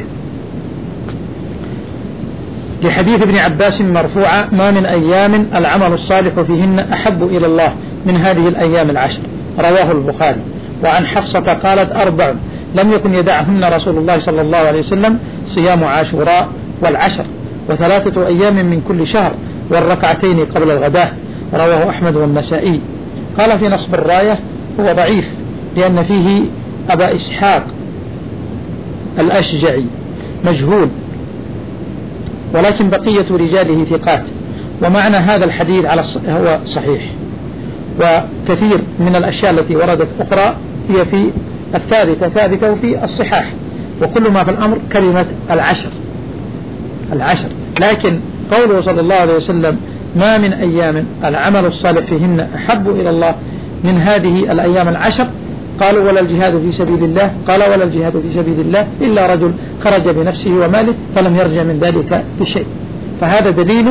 لحديث ابن عباس مرفوعة ما من أيام العمل الصالح فيهن أحب إلى الله من هذه الأيام العشر، رواه البخاري. وعن حفصة قالت أربع لم يكن يدعهن رسول الله صلى الله عليه وسلم صيام عاشوراء والعشر وثلاثة أيام من كل شهر والركعتين قبل الغداء، رواه أحمد والنسائي. قال في نصب الراية هو ضعيف لأن فيه أبا إسحاق الأشجعي مجهول، ولكن بقية رجاله ثقات، ومعنى هذا الحديث على هو صحيح، وكثير من الأشياء التي وردت أخرى هي في الثابتة ثابتة وفي الصحاح، وكل ما في الأمر كلمة العشر العشر لكن قوله صلى الله عليه وسلم ما من أيام العمل الصالح فيهن أحب إلى الله من هذه الأيام العشر، قالوا ولا الجهاد في سبيل الله، قال ولا الجهاد في سبيل الله إلا رجل خرج بنفسه وماله فلم يرجع من ذلك بشيء، فهذا دليل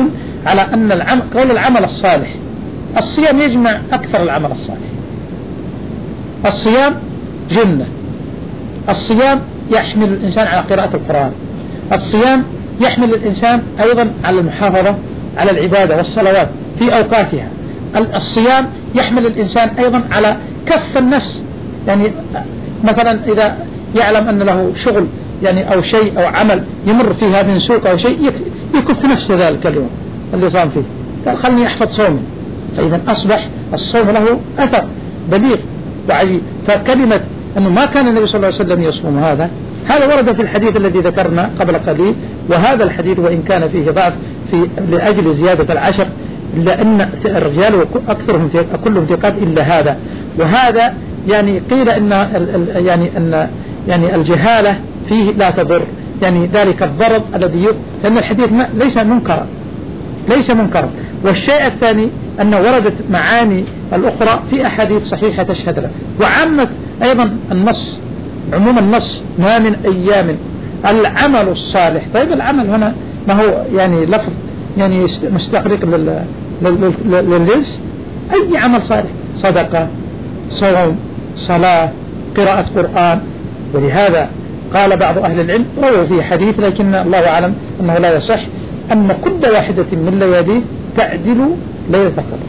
على أن العمل قول العمل الصالح، الصيام يجمع أكثر العمل الصالح. الصيام جنة، الصيام يحمل الإنسان على قراءة القرآن، الصيام يحمل الإنسان أيضا على المحافظة على العبادة والصلوات في أوقاتها. الصيام يحمل الإنسان أيضا على كف النفس، يعني مثلا إذا يعلم أن له شغل يعني أو شيء أو عمل يمر فيها من سوق أو شيء يكف نفسه ذلك اليوم اللي صام فيه، قال خلني أحفظ صومي، فإذا أصبح الصوم له أثر بليغ وعجيب. فكلمة أنه ما كان النبي صلى الله عليه وسلم يصوم هذا هذا ورد في الحديث الذي ذكرنا قبل قليل، وهذا الحديث وإن كان فيه ضعف في لأجل زيادة العشر، لأن الرجال أكثرهم كلهم ثقات إلا هذا. وهذا يعني قيل إن يعني أن يعني الجهالة فيه لا تضر، يعني ذلك الضرر الذي لأن الحديث ليس منكرا ليس منكرا. والشيء الثاني أنه وردت معاني الأخرى في أحاديث صحيحة تشهد له، وعامة أيضا النص عموم النص ما من أيام العمل الصالح. طيب العمل هنا ما هو يعني لفظ يعني مستغرق للجنس، أي عمل صالح، صدقة، صوم، صلاة، قراءة قرآن. ولهذا قال بعض أهل العلم رووا في حديث لكن الله أعلم أنه لا يصح أن كل واحدة من لياليه تعدل ليلة القدر،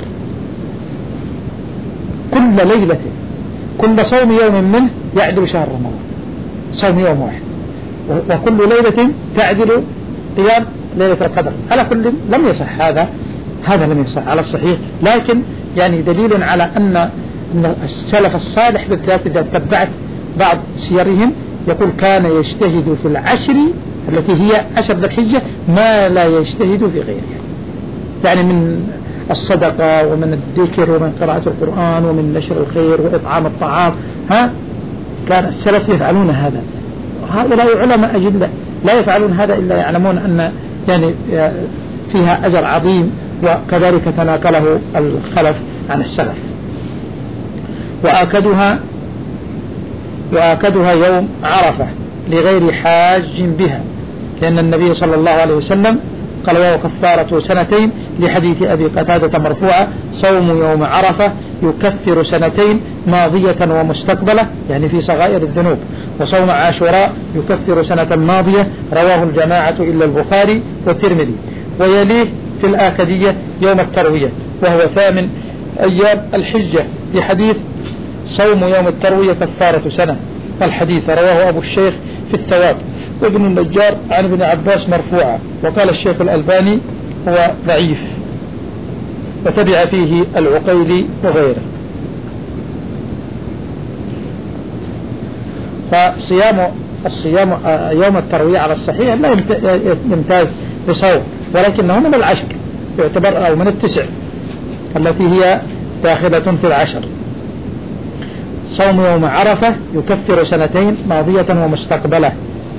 كل ليلة كل صوم يوم منه يعدل شهر رمضان، صوم يوم واحد، وكل ليلة تعدل قيام ليلة القدر. على كل لم يصح هذا هذا لم يصح على الصحيح، لكن يعني دليل على أن أن السلف الصالح بالذات إذا تبعت بعض سيرهم يقول كان يجتهد في العشر التي هي عشر ذي الحجة ما لا يجتهد في غيرها، يعني من الصدقة ومن الذكر ومن قراءة القرآن ومن نشر الخير وإطعام الطعام. ها كان السلف يفعلون هذا، هؤلاء علماء أجل لا يفعلون هذا إلا يعلمون أن يعني فيها أجر عظيم، وكذلك تناقله الخلف عن السلف. وآكدها وآكدها يوم عرفة لغير حاج بها، لأن النبي صلى الله عليه وسلم قال وهو كفارة سنتين، لحديث أبي قتادة مرفوعة صوم يوم عرفة يكفر سنتين ماضية ومستقبلة، يعني في صغائر الذنوب. وصوم عاشوراء يكفر سنة ماضية، رواه الجماعة إلا البخاري والترمذي. ويليه في الآكدية يوم التروية وهو ثامن أيام الحجة، لحديث صوم يوم التروية كفارة سنة، الحديث رواه أبو الشيخ في الثواب وابن النجار عن ابن عباس مرفوعا، وقال الشيخ الألباني هو ضعيف، وتبع فيه العقيلي وغيره. فصيام الصيام يوم التروية على الصحيح لا يمتاز بصوم، ولكنه من العشر يعتبر أو من التسع التي هي داخلة في العشر. صوم يوم عرفة يكفر سنتين ماضية ومستقبلة.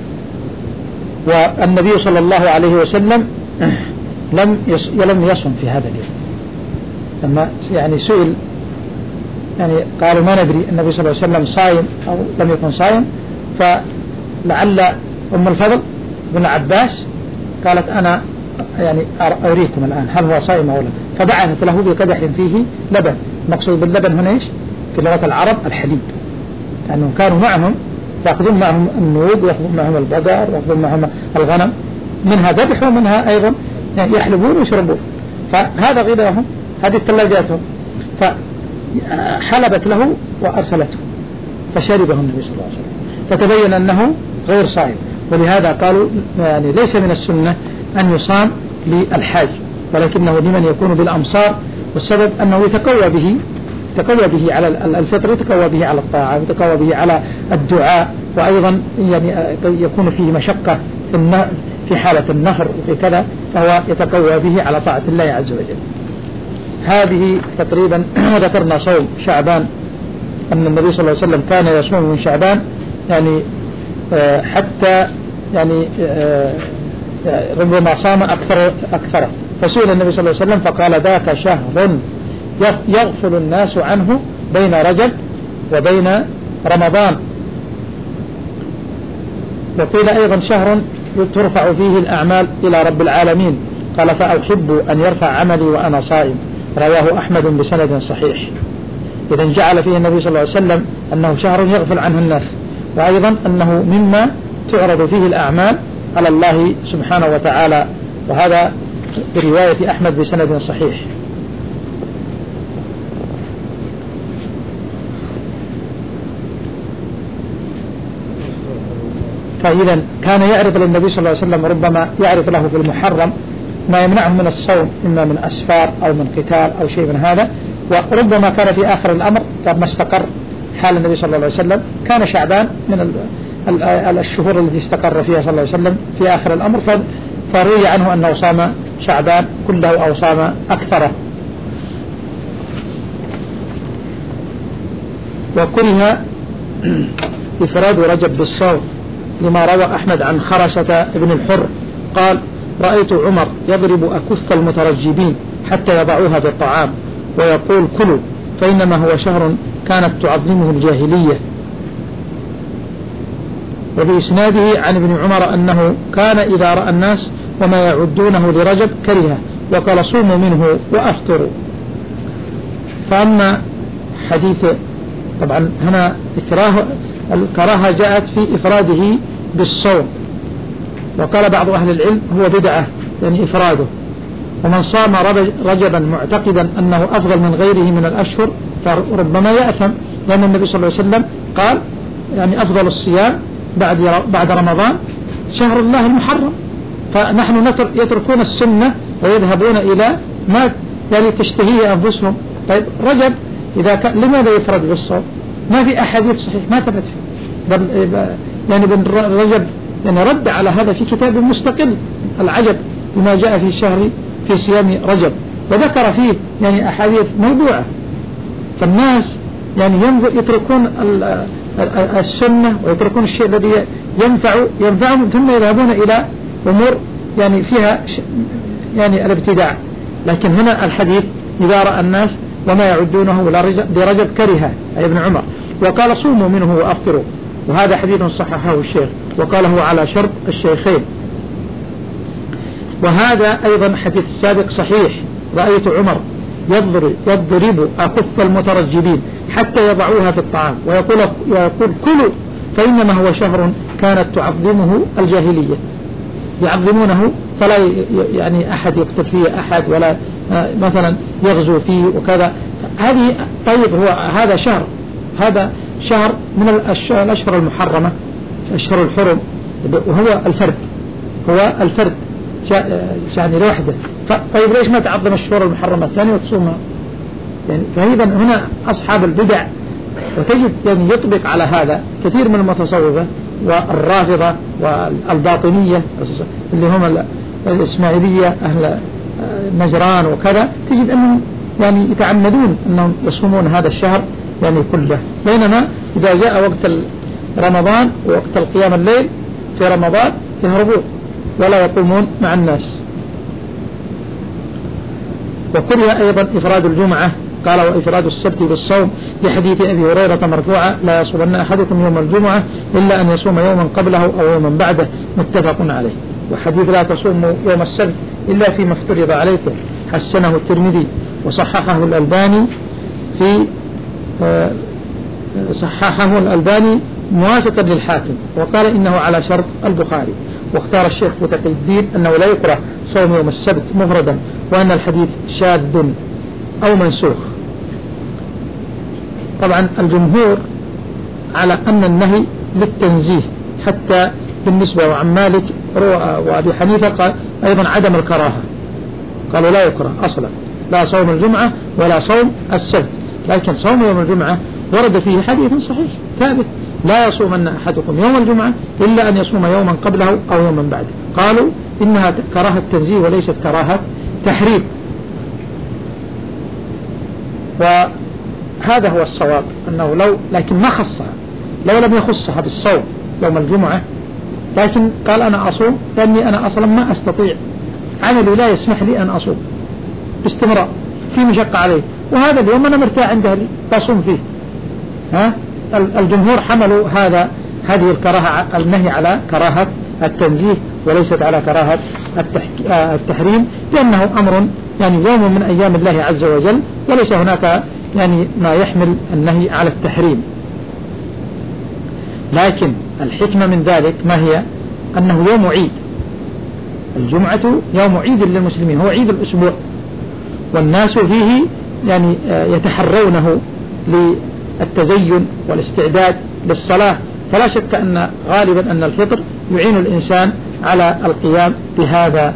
والنبي صلى الله عليه وسلم لم لم يصم في هذا اليوم، لما يعني سئل يعني قالوا ما ندري النبي صلى الله عليه وسلم صايم أو لم يكن صايم، فلعل أم الفضل بن عباس قالت أنا يعني أريكم الآن هل هو صائم أو لا، فبعثت له بقدح فيه لبن. مقصود باللبن هنا إيش في لغة العرب الحليب، لأنهم كانوا معهم يأخذون معهم النوب ويأخذون معهم البقر ويأخذون معهم الغنم، منها ذبح ومنها أيضا يعني يحلبون ويشربون، فهذا غذاهم، هذه ثلاجاتهم، فحلبت له وأرسلته فشربه النبي صلى الله عليه وسلم، فتبين أنه غير صائم. ولهذا قالوا يعني ليس من السنة أن يصام للحاج، ولكنه لمن يكون بالأمصار، والسبب أنه يتقوى به يتقوى به على الفطر، يتقوى به على الطاعة، يتقوى به على الدعاء، وأيضا يعني يكون فيه مشقة في في حالة النهر وفي كذا، فهو يتقوى به على طاعة الله عز وجل. هذه تقريبا ذكرنا صوم شعبان، أن النبي صلى الله عليه وسلم كان يصوم من شعبان يعني حتى يعني ربما صام أكثر أكثر فسئل النبي صلى الله عليه وسلم فقال ذاك شهر يغفل الناس عنه بين رجب وبين رمضان. وقيل أيضا شهر ترفع فيه الأعمال إلى رب العالمين، قال فأحب أن يرفع عملي وأنا صائم، رواه أحمد بسند صحيح. إذا جعل فيه النبي صلى الله عليه وسلم أنه شهر يغفل عنه الناس، وأيضا أنه مما تعرض فيه الأعمال على الله سبحانه وتعالى، وهذا برواية أحمد بسند صحيح. فإذا كان يعرض للنبي صلى الله عليه وسلم، ربما يعرض له في المحرم ما يمنعه من الصوم، إما من أسفار أو من قتال أو شيء من هذا، وربما كان في آخر الأمر لما استقر حال النبي صلى الله عليه وسلم كان شعبان من الشهور التي استقر فيها صلى الله عليه وسلم في آخر الأمر، فروي عنه أنه صام شعبان كله أو صام أكثره. وكره إفراد رجب بالصوم لما روى أحمد عن خرشة ابن الحر قال رأيت عمر يضرب أكف المترجبين حتى يضعوها بالطعام ويقول كلوا فإنما هو شهر كانت تعظمه الجاهلية. وبإسناده عن ابن عمر أنه كان إذا رأى الناس وما يعدونه لرجب كرهه وقال صوموا منه وأفطروا. فأما حديث طبعا هنا إكراه الكراهة جاءت في إفراده بالصوم، وقال بعض أهل العلم هو بدعة يعني إفراده، ومن صام رجبا معتقدا أنه أفضل من غيره من الأشهر فربما يأثم، لأن النبي صلى الله عليه وسلم قال يعني أفضل الصيام بعد بعد رمضان شهر الله المحرم، فنحن يتركون السنة ويذهبون إلى ما يعني تشتهيه أنفسهم. طيب رجب إذا كان لماذا يفرد بالصوم؟ ما في أحاديث صحيح ما ثبت فيه، بل يعني بن رجب يعني رد على هذا في كتاب مستقل العجب بما جاء في شهر في صيام رجب، وذكر فيه يعني أحاديث موضوعة. فالناس يعني يتركون السنة ويتركون الشيء الذي ينفع ينفعهم ثم يذهبون إلى أمور يعني فيها يعني الابتداع. لكن هنا الحديث إذا رأى الناس وما يعدونه لرجب كرهه أي ابن عمر وقال صوموا منه وأفطروا، وهذا حديث صححه الشيخ وقاله على شرط الشيخين. وهذا أيضا حديث السابق صحيح رأيت عمر يضرب, يضرب أكف المترجبين حتى يضعوها في الطعام ويقول, ويقول كلوا فإنما هو شهر كانت تعظمه الجاهلية، يعظمونه فلا يعني أحد يقتل فيه أحد ولا مثلا يغزو فيه وكذا. هذه طيب هو هذا شهر هذا شهر من الأشهر المحرمة أشهر الحرم، وهو الفرد هو الفرد يعني لوحده. طيب ليش ما تعظم الشهور المحرمة الثانية وتصومها؟ يعني فإذا هنا أصحاب البدع وتجد يعني يطبق على هذا كثير من المتصوفة والرافضة والباطنية اللي هم الإسماعيلية أهل نجران وكذا، تجد أنهم يعني يتعمدون أنهم يصومون هذا الشهر يعني كله، بينما إذا جاء وقت رمضان ووقت القيام الليل في رمضان يهربون ولا يقومون مع الناس. وكره أيضا إفراد الجمعة قال وإفراد السبت بالصوم لحديث أبي هريرة مرفوعا لا يصومن أحدكم يوم الجمعة إلا أن يصوم يوما قبله أو يوما بعده متفق عليه. وحديث لا تصوموا يوم السبت إلا فيما افترض عليكم حسنه الترمذي وصححه الألباني في صححه الألباني موافقا للحاكم وقال إنه على شرط البخاري. واختار الشيخ تقي الدين أنه لا يكره صوم يوم السبت مفردا وأن الحديث شاذ أو منسوخ. طبعا الجمهور على أن النهي للتنزيه حتى بالنسبة وعن مالك وأبي حنيفة قال أيضا عدم الكراهة، قالوا لا يكره أصلا لا صوم الجمعة ولا صوم السبت، لكن صوم يوم الجمعة ورد فيه حديث صحيح ثابت لا يصومن أحدكم يوم الجمعة إلا أن يصوم يوما قبله أو يوما بعده. قالوا إنها كراهة تنزيه وليست كراهة تحريم، وهذا هو الصواب أنه لو لكن ما خصها لو لم يخصها بالصوم يوم الجمعة، لكن قال أنا أصوم لأني أنا أصلا ما أستطيع عملي لا يسمح لي أن أصوم باستمرار في مشقة عليه، وهذا اليوم أنا مرتاح عند أهلي بصوم فيه. ها الجمهور حملوا هذا هذه الكراهة النهي على كراهة التنزيه وليست على كراهة التحريم، لأنه أمر يعني يوم من أيام الله عز وجل، وليس هناك يعني ما يحمل النهي على التحريم. لكن الحكمة من ذلك ما هي؟ أنه يوم عيد، الجمعة يوم عيد للمسلمين، هو عيد الأسبوع، والناس فيه يعني يتحرونه للتزين والاستعداد للصلاة، فلا شك أن غالبا أن الفطر يعين الإنسان على القيام بهذا.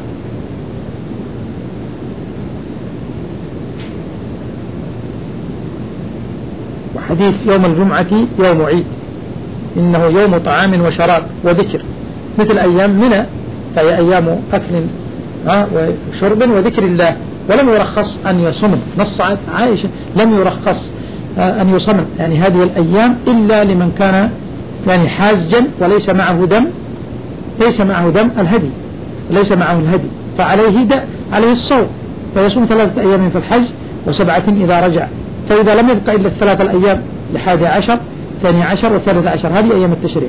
وحديث يوم الجمعة يوم عيد إنه يوم طعام وشراب وذكر، مثل أيام منى فهي أيام أكل وشرب وذكر الله، ولم يرخص أن يصم، نصت عائشة لم يرخص أن يصم يعني هذه الأيام إلا لمن كان يعني حاجا وليس معه دم، ليس معه دم الهدي، ليس معه الهدي، فعليه داء عليه الصوم، فيصوم ثلاثة أيام في الحج وسبعة إذا رجع، فإذا لم يبقى إلا الثلاثة الأيام لحادي عشر ثاني عشر وثالث عشر، هذه أيام التشريق.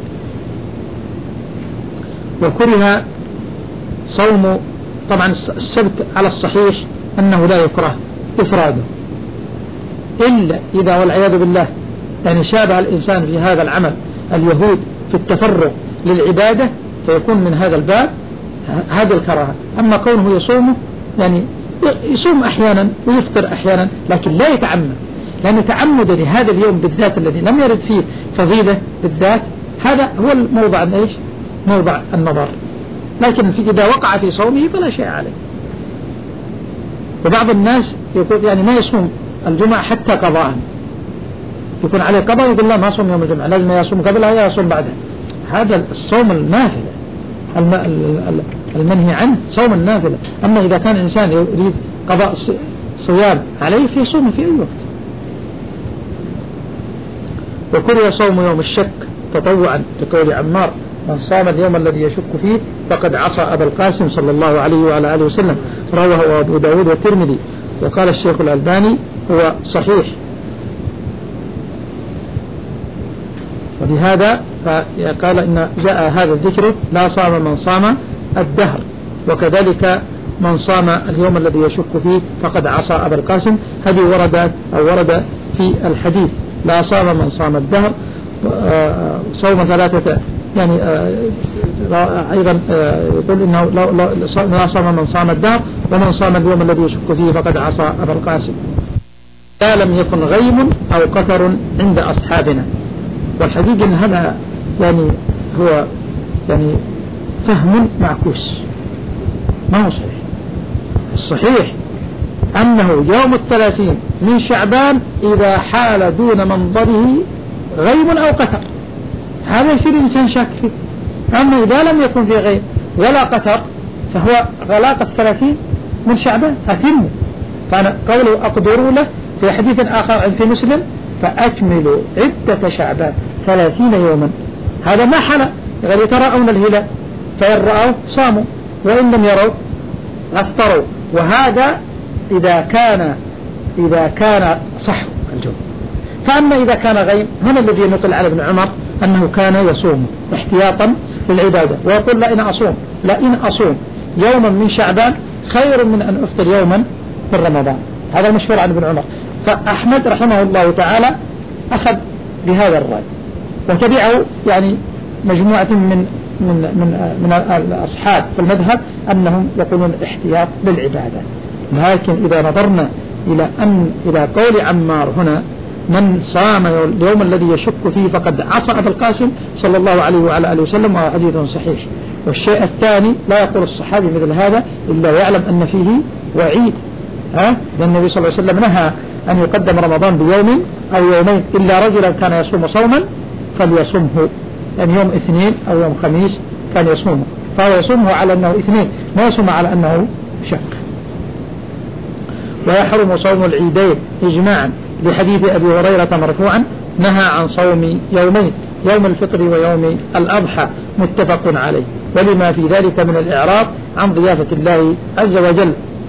وكره صوم، طبعا السبت على الصحيح أنه لا يكره إفراده، إلا إذا والعياذ بالله يعني شابه الإنسان في هذا العمل اليهود في التفرغ للعبادة، فيكون من هذا الباب هذا الكراهة. أما كونه يصومه يعني يصوم أحيانا ويفطر أحيانا، لكن لا يتعمد، لأن تعمد لهذا اليوم بالذات الذي لم يرد فيه فضيلة بالذات، هذا هو الموضع إيش؟ موضع النظر. لكن في إذا وقع في صومه فلا شيء عليه. وبعض الناس يقول يعني ما يصوم الجمعة حتى قضاء، يكون عليه قضاء يقول لا ما صوم يوم الجمعة، لازم يصوم قبلها يا يصوم بعدها. هذا الصوم النافلة المنهي عنه صوم النافلة. أما إذا كان إنسان يريد قضاء صيام عليه فيصوم في أي وقت. وكره صوم يوم الشك تطوعا لقول عمار من صام اليوم الذي يشك فيه فقد عصى أبا القاسم صلى الله عليه وعلى آله وسلم، رواه أبو داود والترمذي، وقال الشيخ الألباني هو صحيح. ولهذا قال إن جاء هذا الذكر لا صام من صام الدهر، وكذلك من صام اليوم الذي يشك فيه فقد عصى أبا القاسم، هذه ورد أو ورد في الحديث لا صام من صام الدهر، صوم ثلاثة يعني أيضا يقول إنه لا صام من صام الدهر، ومن صام اليوم الذي يشك فيه فقد عصى أبا القاسم. لا لم يكن غيم أو قتر عند أصحابنا. والحقيقة أن هذا يعني هو يعني فهم معكوس، ما هو صحيح. الصحيح أنه يوم الثلاثين من شعبان إذا حال دون منظره غيم أو قتر، هذا يصير الإنسان شاك فيه. أما إذا لم يكن في غيم ولا قتر فهو غلاق الثلاثين من شعبان أتمه. فأنا قوله أقدروا له في حديث آخر في مسلم فأكملوا عدة شعبان ثلاثين يوما، هذا ما حل غير يتراءون الهلال، فإن رأوا صاموا وإن لم يروا أفطروا. وهذا إذا كان إذا كان صح الجو. فأما إذا كان غيم، هذا الذي نقل على ابن عمر أنه كان يصوم احتياطا للعبادة، ويقول لئن أصوم لئن أصوم يوما من شعبان خير من أن أفطر يوما في رمضان. هذا المشهور عن ابن عمر. فأحمد رحمه الله تعالى أخذ بهذا الرأي، وتبعه يعني مجموعة من من من من الأصحاب في المذهب أنهم يقولون احتياط للعبادة. لكن إذا نظرنا إلى أن إلى قول عمار هنا من صام اليوم الذي يشك فيه فقد عصى أبا القاسم صلى الله عليه وعلى آله وسلم، وهو حديث صحيح. والشيء الثاني لا يقول الصحابي مثل هذا إلا يعلم أن فيه وعيد، ها؟ لأن النبي صلى الله عليه وسلم نهى أن يقدم رمضان بيوم أو يومين إلا رجلا كان يصوم صوما فليصمه، يعني يوم اثنين أو يوم خميس كان يصومه، فهو يصومه على أنه اثنين، ما يصوم على أنه شك. ويحرم صوم العيدين إجماعا لحديث أبي هريرة مرفوعا نهى عن صوم يومين، يوم الفطر ويوم الأضحى، متفق عليه، ولما في ذلك من الإعراض عن ضيافة الله عز وجل.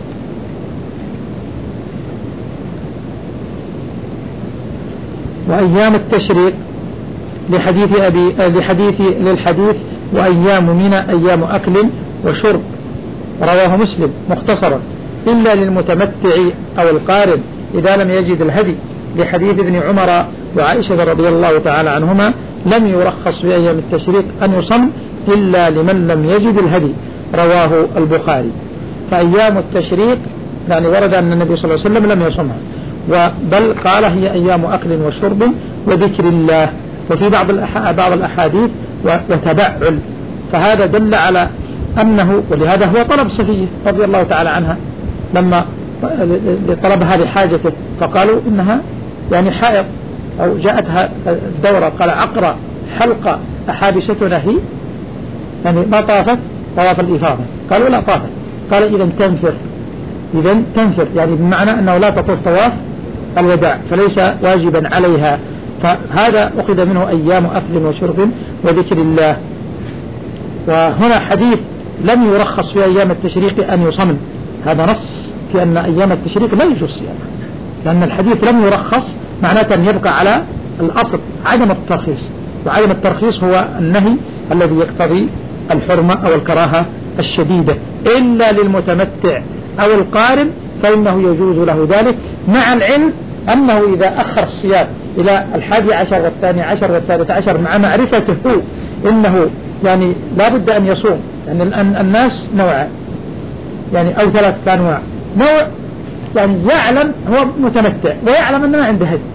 وأيام التشريق لحديث أبي لحديث للحديث وأيام منى أيام أكل وشرب، رواه مسلم مختصرا: إلا للمتمتع أو القارن إذا لم يجد الهدي، لحديث ابن عمر وعائشة رضي الله تعالى عنهما: لم يرخص في أيام التشريق أن يصم إلا لمن لم يجد الهدي، رواه البخاري. فأيام التشريق يعني ورد أن النبي صلى الله عليه وسلم لم يصمها، بل قال هي أيام أكل وشرب وذكر الله، وفي بعض بعض الأحاديث وتبعل. فهذا دل على أنه، ولهذا هو طلب صفية رضي الله تعالى عنها لما طلبها لحاجته، فقالوا إنها يعني حائض أو جاءتها الدورة، قال: عقرة حلقة أحابستنا هي، يعني ما طافت طواف الإفاضة. قالوا: لا طافت. قال: إذا تنفر، إذا تنفر يعني بمعنى أنه لا تطوف طواف الوداع، فليس واجبا عليها. فهذا أخذ منه أيام أكل وشرب وذكر الله. وهنا حديث لم يرخص في أيام التشريق أن يصمن، هذا نص في أن أيام التشريق لا يجوز صيامها، لأن الحديث لم يرخص معناته أن يبقى على الأصل عدم الترخيص، وعدم الترخيص هو النهي الذي يقتضي الحرمة أو الكراهة الشديدة. إلا للمتمتع أو القارن فإنه يجوز له ذلك، مع العلم أنه إذا أخر الصيام إلى الحادي عشر والثاني عشر والثالث عشر مع معرفته إنه يعني لا بد أن يصوم، يعني الناس نوعان يعني أو ثلاثة أنواع. نوع يعني يعلم هو متمتع ويعلم أنه ما عنده هدي،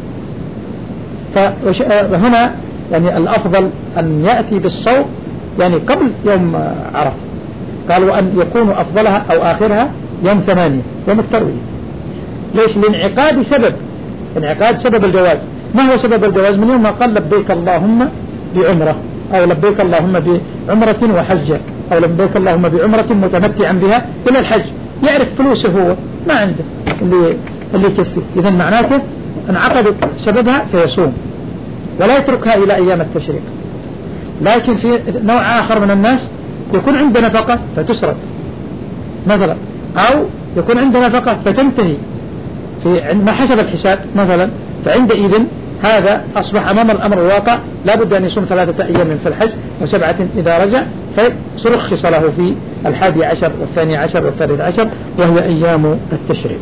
فهنا يعني الأفضل أن يأتي بالصوم يعني قبل يوم عرفة، قالوا أن يكون أفضلها أو آخرها يوم ثمانية يوم التروية. ليش؟ لانعقاد سبب، انعقاد سبب الجواز. ما هو سبب الجواز؟ من يوم ما قال: لبيك اللهم بعمرة، أو لبيك اللهم بعمرة وحجة، أو لبيك اللهم بعمرة متمتعا بها إلى الحج. يعرف فلوسه هو ما عنده اللي اللي يكفي، إذا معناته انعقدت سببها فيصوم ولا يتركها إلى أيام التشريق. لكن في نوع آخر من الناس يكون عنده نفقة فتسرد مثلا، أو يكون عنده نفقة فتنتهي في ما حسب الحساب مثلا، فعندئذ هذا أصبح أمام الأمر الواقع لا بد أن يصوم ثلاثة أيام في الحج وسبعة إذا رجع، فسرخص له في الحادي عشر والثاني عشر والثالث عشر وهي أيام التشريق.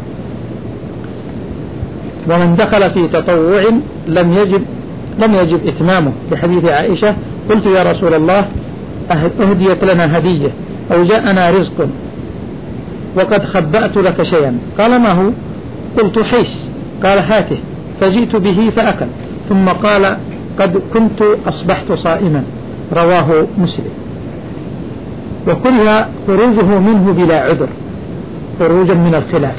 ومن دخل في تطوع لم يجب لم يجب إتمامه، لحديث عائشة: قلت يا رسول الله أهديت لنا هدية أو جاءنا رزق وقد خبأت لك شيئا، قال: ما هو؟ قلت: حيث. قال: هاته. فجئت به فأكل، ثم قال: قد كنت أصبحت صائما، رواه مسلم. وكره خروجه منه بلا عذر، خروجا من الخلاف،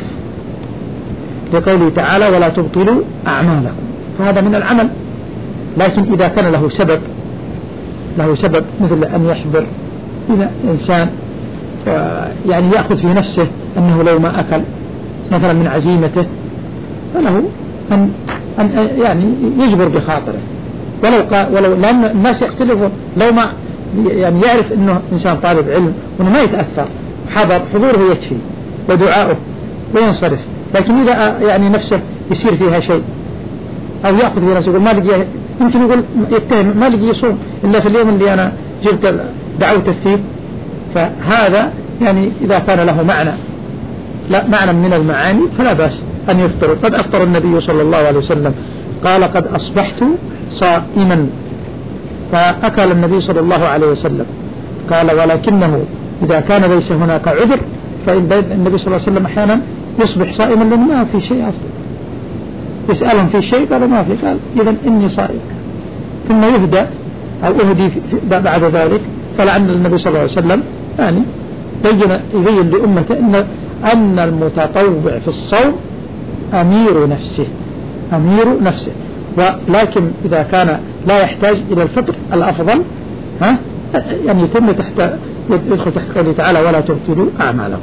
لقوله تعالى: ولا تبطلوا أعمالكم، فهذا من العمل. لكن إذا كان له سبب له سبب مثل أن يحضر إذا إنسان يعني يأخذ في نفسه أنه لو ما أكل مثلا من عزيمته فله أن, أن يعني يجبر بخاطره، ولو قال ولو لأن الناس يختلفون، لو ما يعني يعرف أنه إنسان طالب علم وأنه ما يتأثر، حضر حضوره يكفي ودعاؤه وينصرف. لكن إذا يعني نفسه يصير فيها شيء أو يأخذ في نفسه يقول ما لقي، يمكن يقول يتهم ما لقي يصوم إلا في اليوم اللي أنا جبت دعوت فيه، فهذا يعني إذا كان له معنى لا معنى من المعاني فلا بأس أن يفطر. قد أفطر النبي صلى الله عليه وسلم، قال: قد أصبحت صائما، فأكل النبي صلى الله عليه وسلم. قال: ولكنه إذا كان ليس هناك عذر فإن النبي صلى الله عليه وسلم أحيانا يصبح صائما لأنه ما في شيء أصلا، يسألهم في شيء قالوا ما في، قال: إذا إني صائم، ثم يهدى أو أهدي بعد ذلك. فلعل النبي صلى الله عليه وسلم يعني بين يبين لأمته أن أن المتطوع في الصوم أمير نفسه أمير نفسه ولكن إذا كان لا يحتاج إلى الفطر الأفضل ها يعني يتم تحت يدخل تحت قوله تعالى: ولا تبطلوا أعمالكم.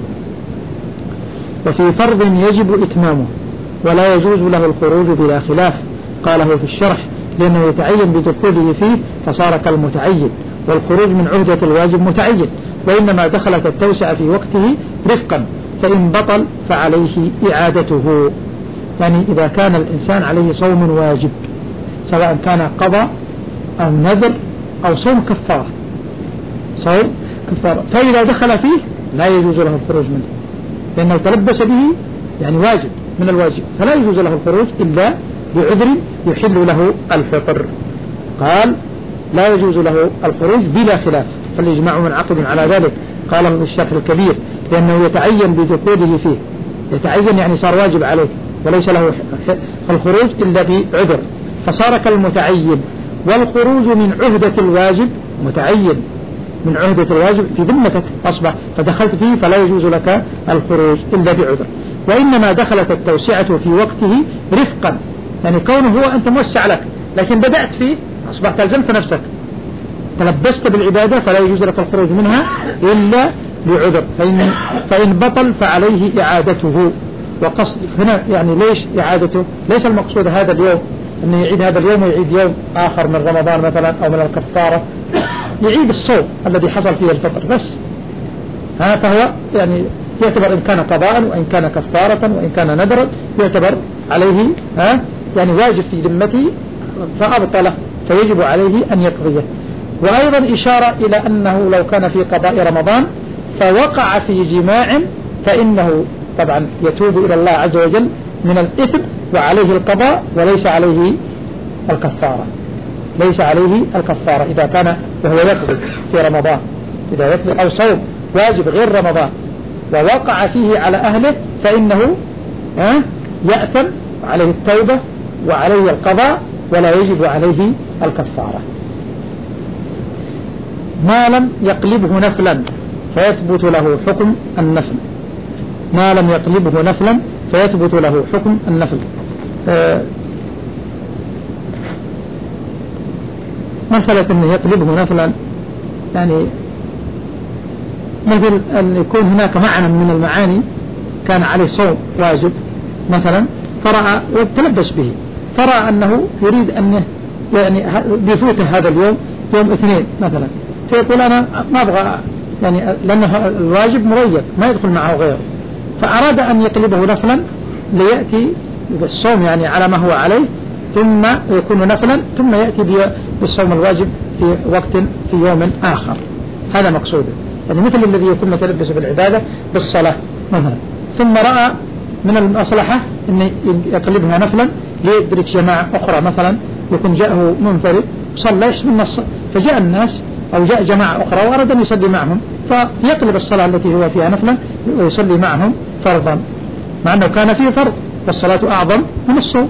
وفي فرض يجب إتمامه ولا يجوز له الخروج بلا خلاف، قاله في الشرح: لأنه يتعين بدخوله فيه فصار كالمتعين، والخروج من عهدة الواجب متعين، وإنما دخلت التوسعة في وقته رفقا، فإن بطل فعليه إعادته. يعني إذا كان الإنسان عليه صوم واجب سواء كان قضاء أو نذر أو صوم كفارة صوم كفارة، فإذا دخل فيه لا يجوز له الخروج منه، لأنه تلبس به يعني واجب من الواجب، فلا يجوز له الخروج إلا بعذر يحل له الفطر. قال لا يجوز له الخروج بلا خلاف، فالإجماع منعقد على ذلك. قال الشيخ الكبير لأنه يتعين بدخوله فيه، يتعين يعني صار واجب عليه وليس له الخروج إلا بعذر، فصار كالمتعين. والخروج من عهدة الواجب متعين، من عهدة الواجب في ذمتك أصبح، فدخلت فيه فلا يجوز لك الخروج إلا بعذر. وإنما دخلت التوسعة في وقته رفقا، يعني كونه هو أنت موسع لك لكن بدأت فيه أصبحت ألزمت نفسك، تلبست بالعبادة فلا يجوز لك الخروج منها إلا بعذر. فإن, فإن بطل فعليه إعادته. وقصد هنا يعني ليش إعادته؟ ليس المقصود هذا اليوم أنه يعيد هذا اليوم ويعيد يوم آخر من رمضان مثلا أو من الكفارة، يعيد الصوم الذي حصل فيه الفطر بس. ها فهو يعني يعتبر إن كان قضاء وإن كان كفارة وإن كان ندرا يعتبر عليه ها يعني واجب في ذمته فأبطله، فيجب عليه أن يقضيه. وأيضا إشارة إلى أنه لو كان في قضاء رمضان فوقع في جماع فإنه طبعا يتوب إلى الله عز وجل من الإثم وعليه القضاء وليس عليه الكفارة، ليس عليه الكفارة إذا كان وهو يقضي في رمضان، إذا يقضي أو صوم واجب غير رمضان ووقع فيه على أهله فإنه يأثم عليه التوبة وعليه القضاء ولا يجب عليه الكفارة. ما لم يقلبه نفلا فيثبت له حكم النفل، ما لم يقلبه نفلا فيثبت له حكم النفل. آه مسألة أنه يقلبه نفلا يعني مثل أن يكون هناك معنى من المعاني كان عليه صوم واجب مثلا فرأى وتلبس به، فرأى أنه يريد أنه يعني بيفوته هذا اليوم يوم اثنين مثلا، فيقول أنا ما أبغى يعني لأنه الواجب مريب ما يدخل معه غيره، فأراد أن يقلبه نفلا ليأتي بالصوم يعني على ما هو عليه ثم يكون نفلا ثم يأتي بالصوم الواجب في وقت في يوم آخر. هذا مقصوده، يعني مثل الذي يكون متلبس بالعبادة بالصلاة مثلا ثم رأى من المصلحة أن يقلبها نفلا ليدرك جماعة أخرى مثلا يكون جاءه منفرد صلى من الصلاة فجاء الناس أو جاء جماعة أخرى وأراد أن يصلي معهم فيقلب الصلاة التي هو فيها نفلا ويصلي معهم فرضا مع أنه كان فيه فرض والصلاة أعظم من الصوم.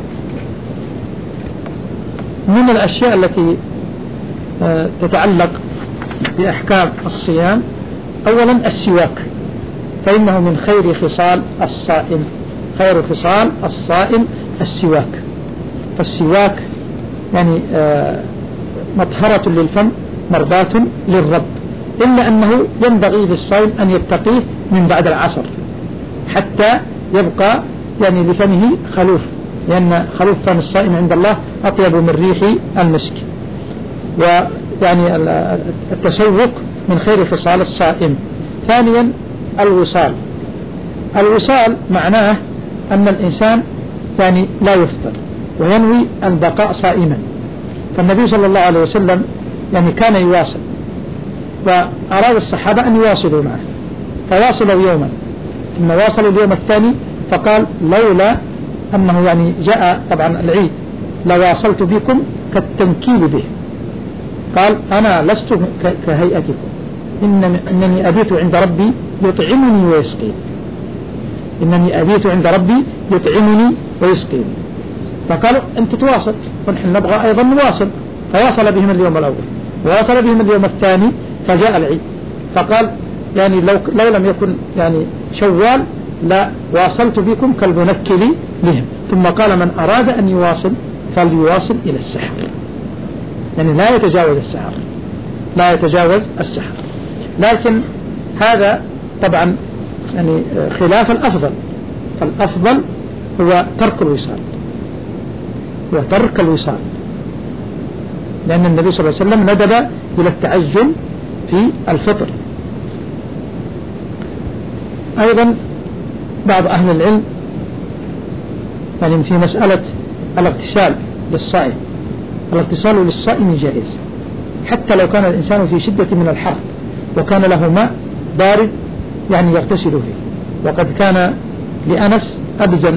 من الأشياء التي تتعلق بأحكام الصيام أولا السواك، فإنه من خير خصال الصائم، خير خصال الصائم السواك. فالسواك يعني مطهرة للفم مرضاة للرب، إلا أنه ينبغي للصائم أن يتقيه من بعد العصر حتى يبقى يعني لفمه خلوف، لأن خلوف فم الصائم عند الله أطيب من ريح المسك. ويعني التسوق من خير خصال الصائم. ثانيا الوصال، الوصال معناه أن الإنسان يعني لا يفطر وينوي البقاء صائما، فالنبي صلى الله عليه وسلم يعني كان يواصل وأراد الصحابة أن يواصلوا معه فواصلوا يوما ثم واصلوا اليوم الثاني فقال لولا أنه يعني جاء طبعا العيد لواصلت بكم كالتنكيل به، قال أنا لست كهيئتكم إنني, إنني أبيت عند ربي يطعمني ويسقيني، إنني أبيت عند ربي يطعمني ويسقيني. فقالوا أنت تواصل ونحن نبغى أيضا نواصل، فواصل بهم اليوم الأول وواصل بهم اليوم الثاني فجاء العيد فقال يعني لو, لو لم يكن يعني شوال لا واصلت بكم كالمنكل لهم. ثم قال من أراد أن يواصل فليواصل إلى السحر، يعني لا يتجاوز السحر، لا يتجاوز السحر. لكن هذا طبعا يعني خلاف الأفضل، فالأفضل هو ترك الوصال، هو ترك الوصال، لأن النبي صلى الله عليه وسلم ندب إلى التعجل في الفطر. أيضا بعض أهل العلم يعني في مسألة الاغتسال للصائم، الاغتسال للصائم جائز حتى لو كان الإنسان في شدة من الحر وكان له ماء بارد يعني يغتسل فيه. وقد كان لأنس أبزن،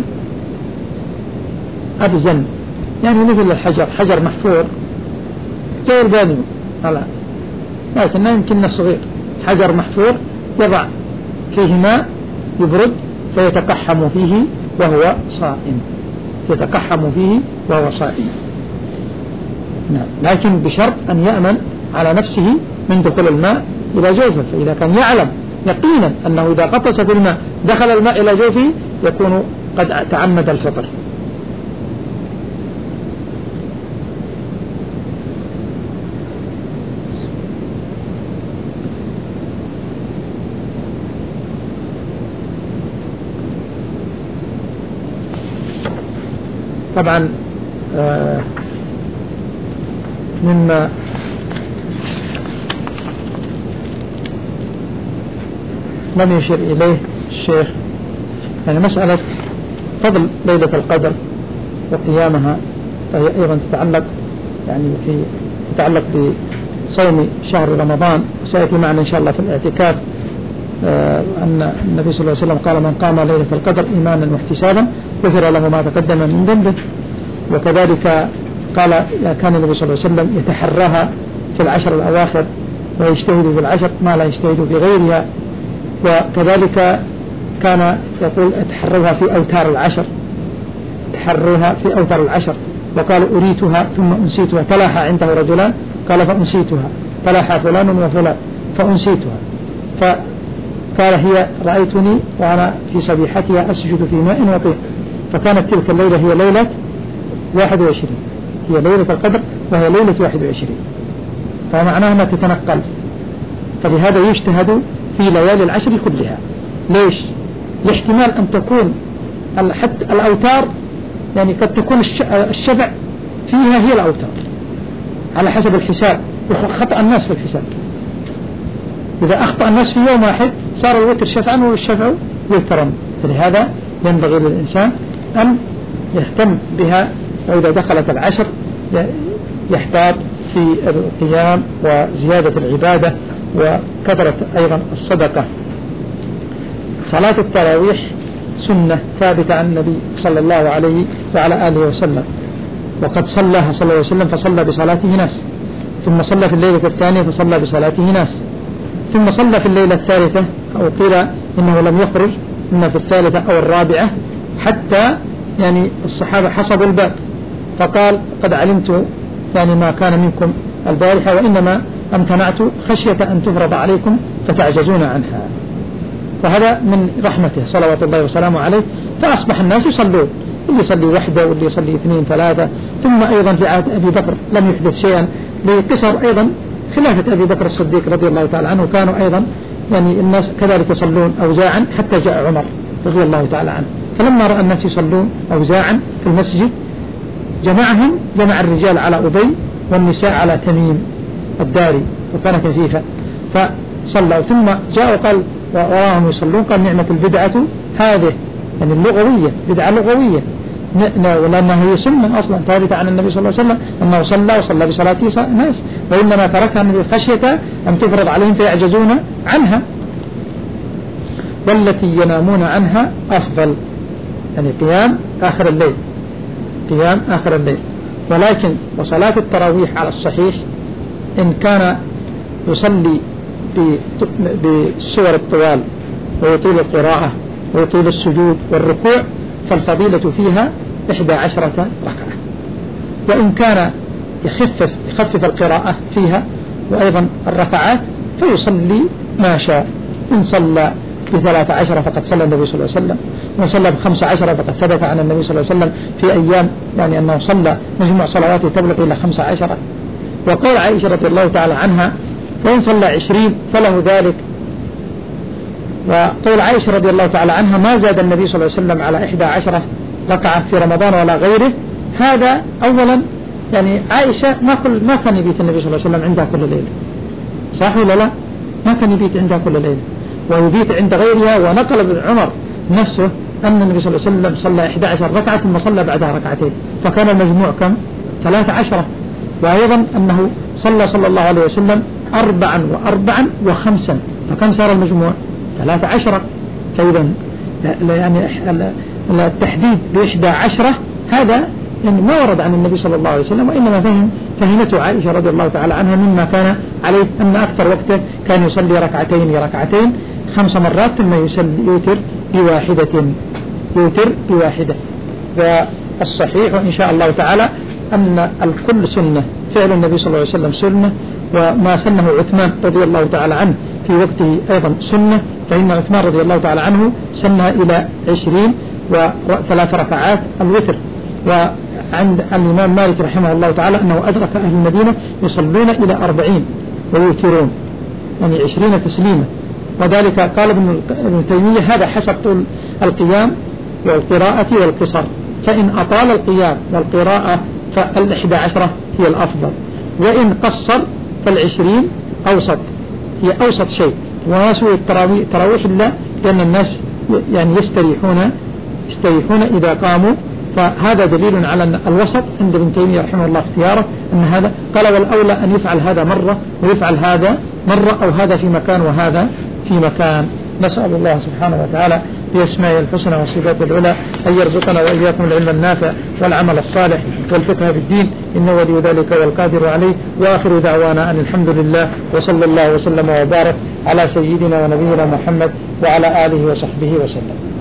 أبزن يعني مثل الحجر، حجر محفور زي البانيو هلا، لكنه يمكن صغير، حجر محفور يضع فيه ماء يبرد فيتقحم فيه وهو صائم، يتقحم فيه وهو صائم. نعم. لكن بشرط أن يأمن على نفسه من دخول الماء إلى جوفه، فإذا كان يعلم يقينا أنه إذا قطس في الماء دخل الماء إلى جوفه يكون قد تعمد الفطر. طبعا آه مما لم يشير إليه الشيخ يعني مسألة فضل ليلة القدر وقيامها، فهي أيضا تتعلق يعني في تتعلق بصوم شهر رمضان، وسيأتي معنا إن شاء الله في الاعتكاف آه أن النبي صلى الله عليه وسلم قال: من قام ليلة القدر إيمانا واحتسابا غفر له ما تقدم من ذنبه. وكذلك قال كان النبي صلى الله عليه وسلم يتحرها في العشر الأواخر ويجتهد في العشر ما لا يجتهد في غيرها. وكذلك كان يقول اتحرها في أوتار العشر، تحرها في أوتار العشر. وقال: أريتها ثم أنسيتها. تلاحى عنده رجلان قال: فأنسيتها. تلاحى فلان وفلان فأنسيتها. فقال: هي رأيتني وأنا في صبيحتها أسجد في ماء وطين. فكانت تلك الليلة هي ليلة واحد وعشرين، هي ليلة القدر وهي ليلة واحد وعشرين، فمعناها ما تتنقل. فلهذا يجتهد في ليالي العشر كلها. ليش؟ لاحتمال أن تكون حتى الأوتار يعني قد تكون الشفع فيها هي الأوتار على حسب الحساب، خطأ الناس في الحساب. إذا أخطأ الناس في يوم واحد صار الوتر شفعا والشفع وترا. فلهذا ينبغي للإنسان أن يهتم بها، وإذا دخلت العشر يحتاط في القيام وزيادة العبادة وكثرة أيضا الصدقة. صلاة التراويح سنة ثابتة عن النبي صلى الله عليه وعلى آله وسلم، وقد صلىها صلى الله عليه وسلم فصلى بصلاته ناس، ثم صلى في الليلة الثانية فصلى بصلاته ناس، ثم صلى في الليلة الثالثة، أو قيل إنه لم يخرج إما في الثالثة أو الرابعة حتى يعني الصحابة حصبوا الباب، فقال: قد علمت يعني ما كان منكم البارحة، وإنما امتنعت خشية أن تفرض عليكم فتعجزون عنها. فهذا من رحمته صلوات الله وسلامه عليه. فأصبح الناس يصلون، اللي يصلي وحده واللي يصلي اثنين ثلاثة. ثم أيضا في عهد أبي بكر لم يحدث شيئا لقصر أيضا خلافة أبي بكر الصديق رضي الله تعالى عنه، كانوا أيضا يعني الناس كذلك يصلون أوزاعا حتى جاء عمر رضي الله تعالى عنه، فلما رأى الناس يصلون أوزاعا في المسجد جمعهم، جمع الرجال على أبي والنساء على تميم الداري، وكان كثيفا، فصلوا. ثم جاء وقال وراهم يصلون، قال: نعمة البدعة هذه، يعني اللغوية، بدعة لغوية، ولأنها هي سنة أصلا ثابتة عن النبي صلى الله عليه وسلم أنه صلى وصلى بصلاته ناس، وإنما تركها من خشية أن تفرض عليهم فيعجزون عنها، والتي ينامون عنها أفضل، يعني قيام آخر الليل، قيام آخر الليل. ولكن وصلاة التراويح على الصحيح إن كان يصلي بالسور الطوال ويطيل القراءة ويطيل السجود والركوع فالفضيلة فيها إحدى عشرة ركعة، وإن كان يخفف يخفف القراءة فيها وأيضا الركعات فيصلي ما شاء. إن صلى بثلاث عشرة فقد صلى النبي صلى الله عليه وسلم، وإن صلى بخمس عشرة فقد ثبت عن النبي صلى الله عليه وسلم في أيام يعني أنه صلى مجموع صلواته تبلغ إلى خمس عشرة. وقول عائشة رضي الله تعالى عنها: فإن صلى عشرين فله ذلك. وقول عائشة رضي الله تعالى عنها: ما زاد النبي صلى الله عليه وسلم على إحدى عشرة ركعة في رمضان ولا غيره. هذا أولا يعني عائشة ما كل ما كان يبيت النبي صلى الله عليه وسلم عندها كل ليلة، صح ولا لا؟ ما كان يبيت عندها كل ليلة، ويبيت عند غيرها. ونقل ابن عمر نفسه أن النبي صلى الله عليه وسلم صلى إحدى عشر ركعة ثم صلى بعدها ركعتين، فكان المجموع كم؟ ثلاث عشرة. وأيضا أنه صلى صلى الله عليه وسلم أربعا وأربعا وخمسا، فكم صار المجموع؟ ثلاثة عشرة. فإذا يعني التحديد بإحدى عشرة هذا يعني ما ورد عن النبي صلى الله عليه وسلم، وإنما فهم فهمته عائشة رضي الله تعالى عنها مما كان عليه، أن أكثر وقته كان يصلي ركعتين ركعتين خمس مرات ثم يصلي يوتر بواحدة يوتر بواحدة. والصحيح إن شاء الله تعالى أن الكل سنة، فعل النبي صلى الله عليه وسلم سنة، وما سنه عثمان رضي الله تعالى عنه في وقته أيضا سنة، فإن عثمان رضي الله تعالى عنه سنها إلى عشرين وثلاث ركعات الوتر. وعند الإمام مالك رحمه الله تعالى أنه أدرك أهل المدينة يصلون إلى أربعين ويوترون، يعني عشرين تسليمة. وذلك قال ابن تيمية هذا حسب طول القيام والقراءة والقصر، فإن أطال القيام والقراءة فالإحدى عشرة هي الأفضل، وإن قصر فالعشرين أوسط، هي أوسط شيء. وناسوا التراويح الله لأن الناس يعني يستريحون يستريحون إذا قاموا، فهذا دليل على أن الوسط عند ابن تيمية رحمه الله اختياره أن هذا قال والأولى أن يفعل هذا مرة ويفعل هذا مرة، أو هذا في مكان وهذا في مكان. نسأل الله سبحانه وتعالى بأسمائه الحسنى وصفاته العلى أن يرزقنا وإياكم العلم النافع والعمل الصالح والفقه بالدين، إنه ولي ذلك والقادر عليه. وآخر دعوانا أن الحمد لله، وصلى الله وسلم وبارك على سيدنا ونبينا محمد وعلى آله وصحبه وسلم.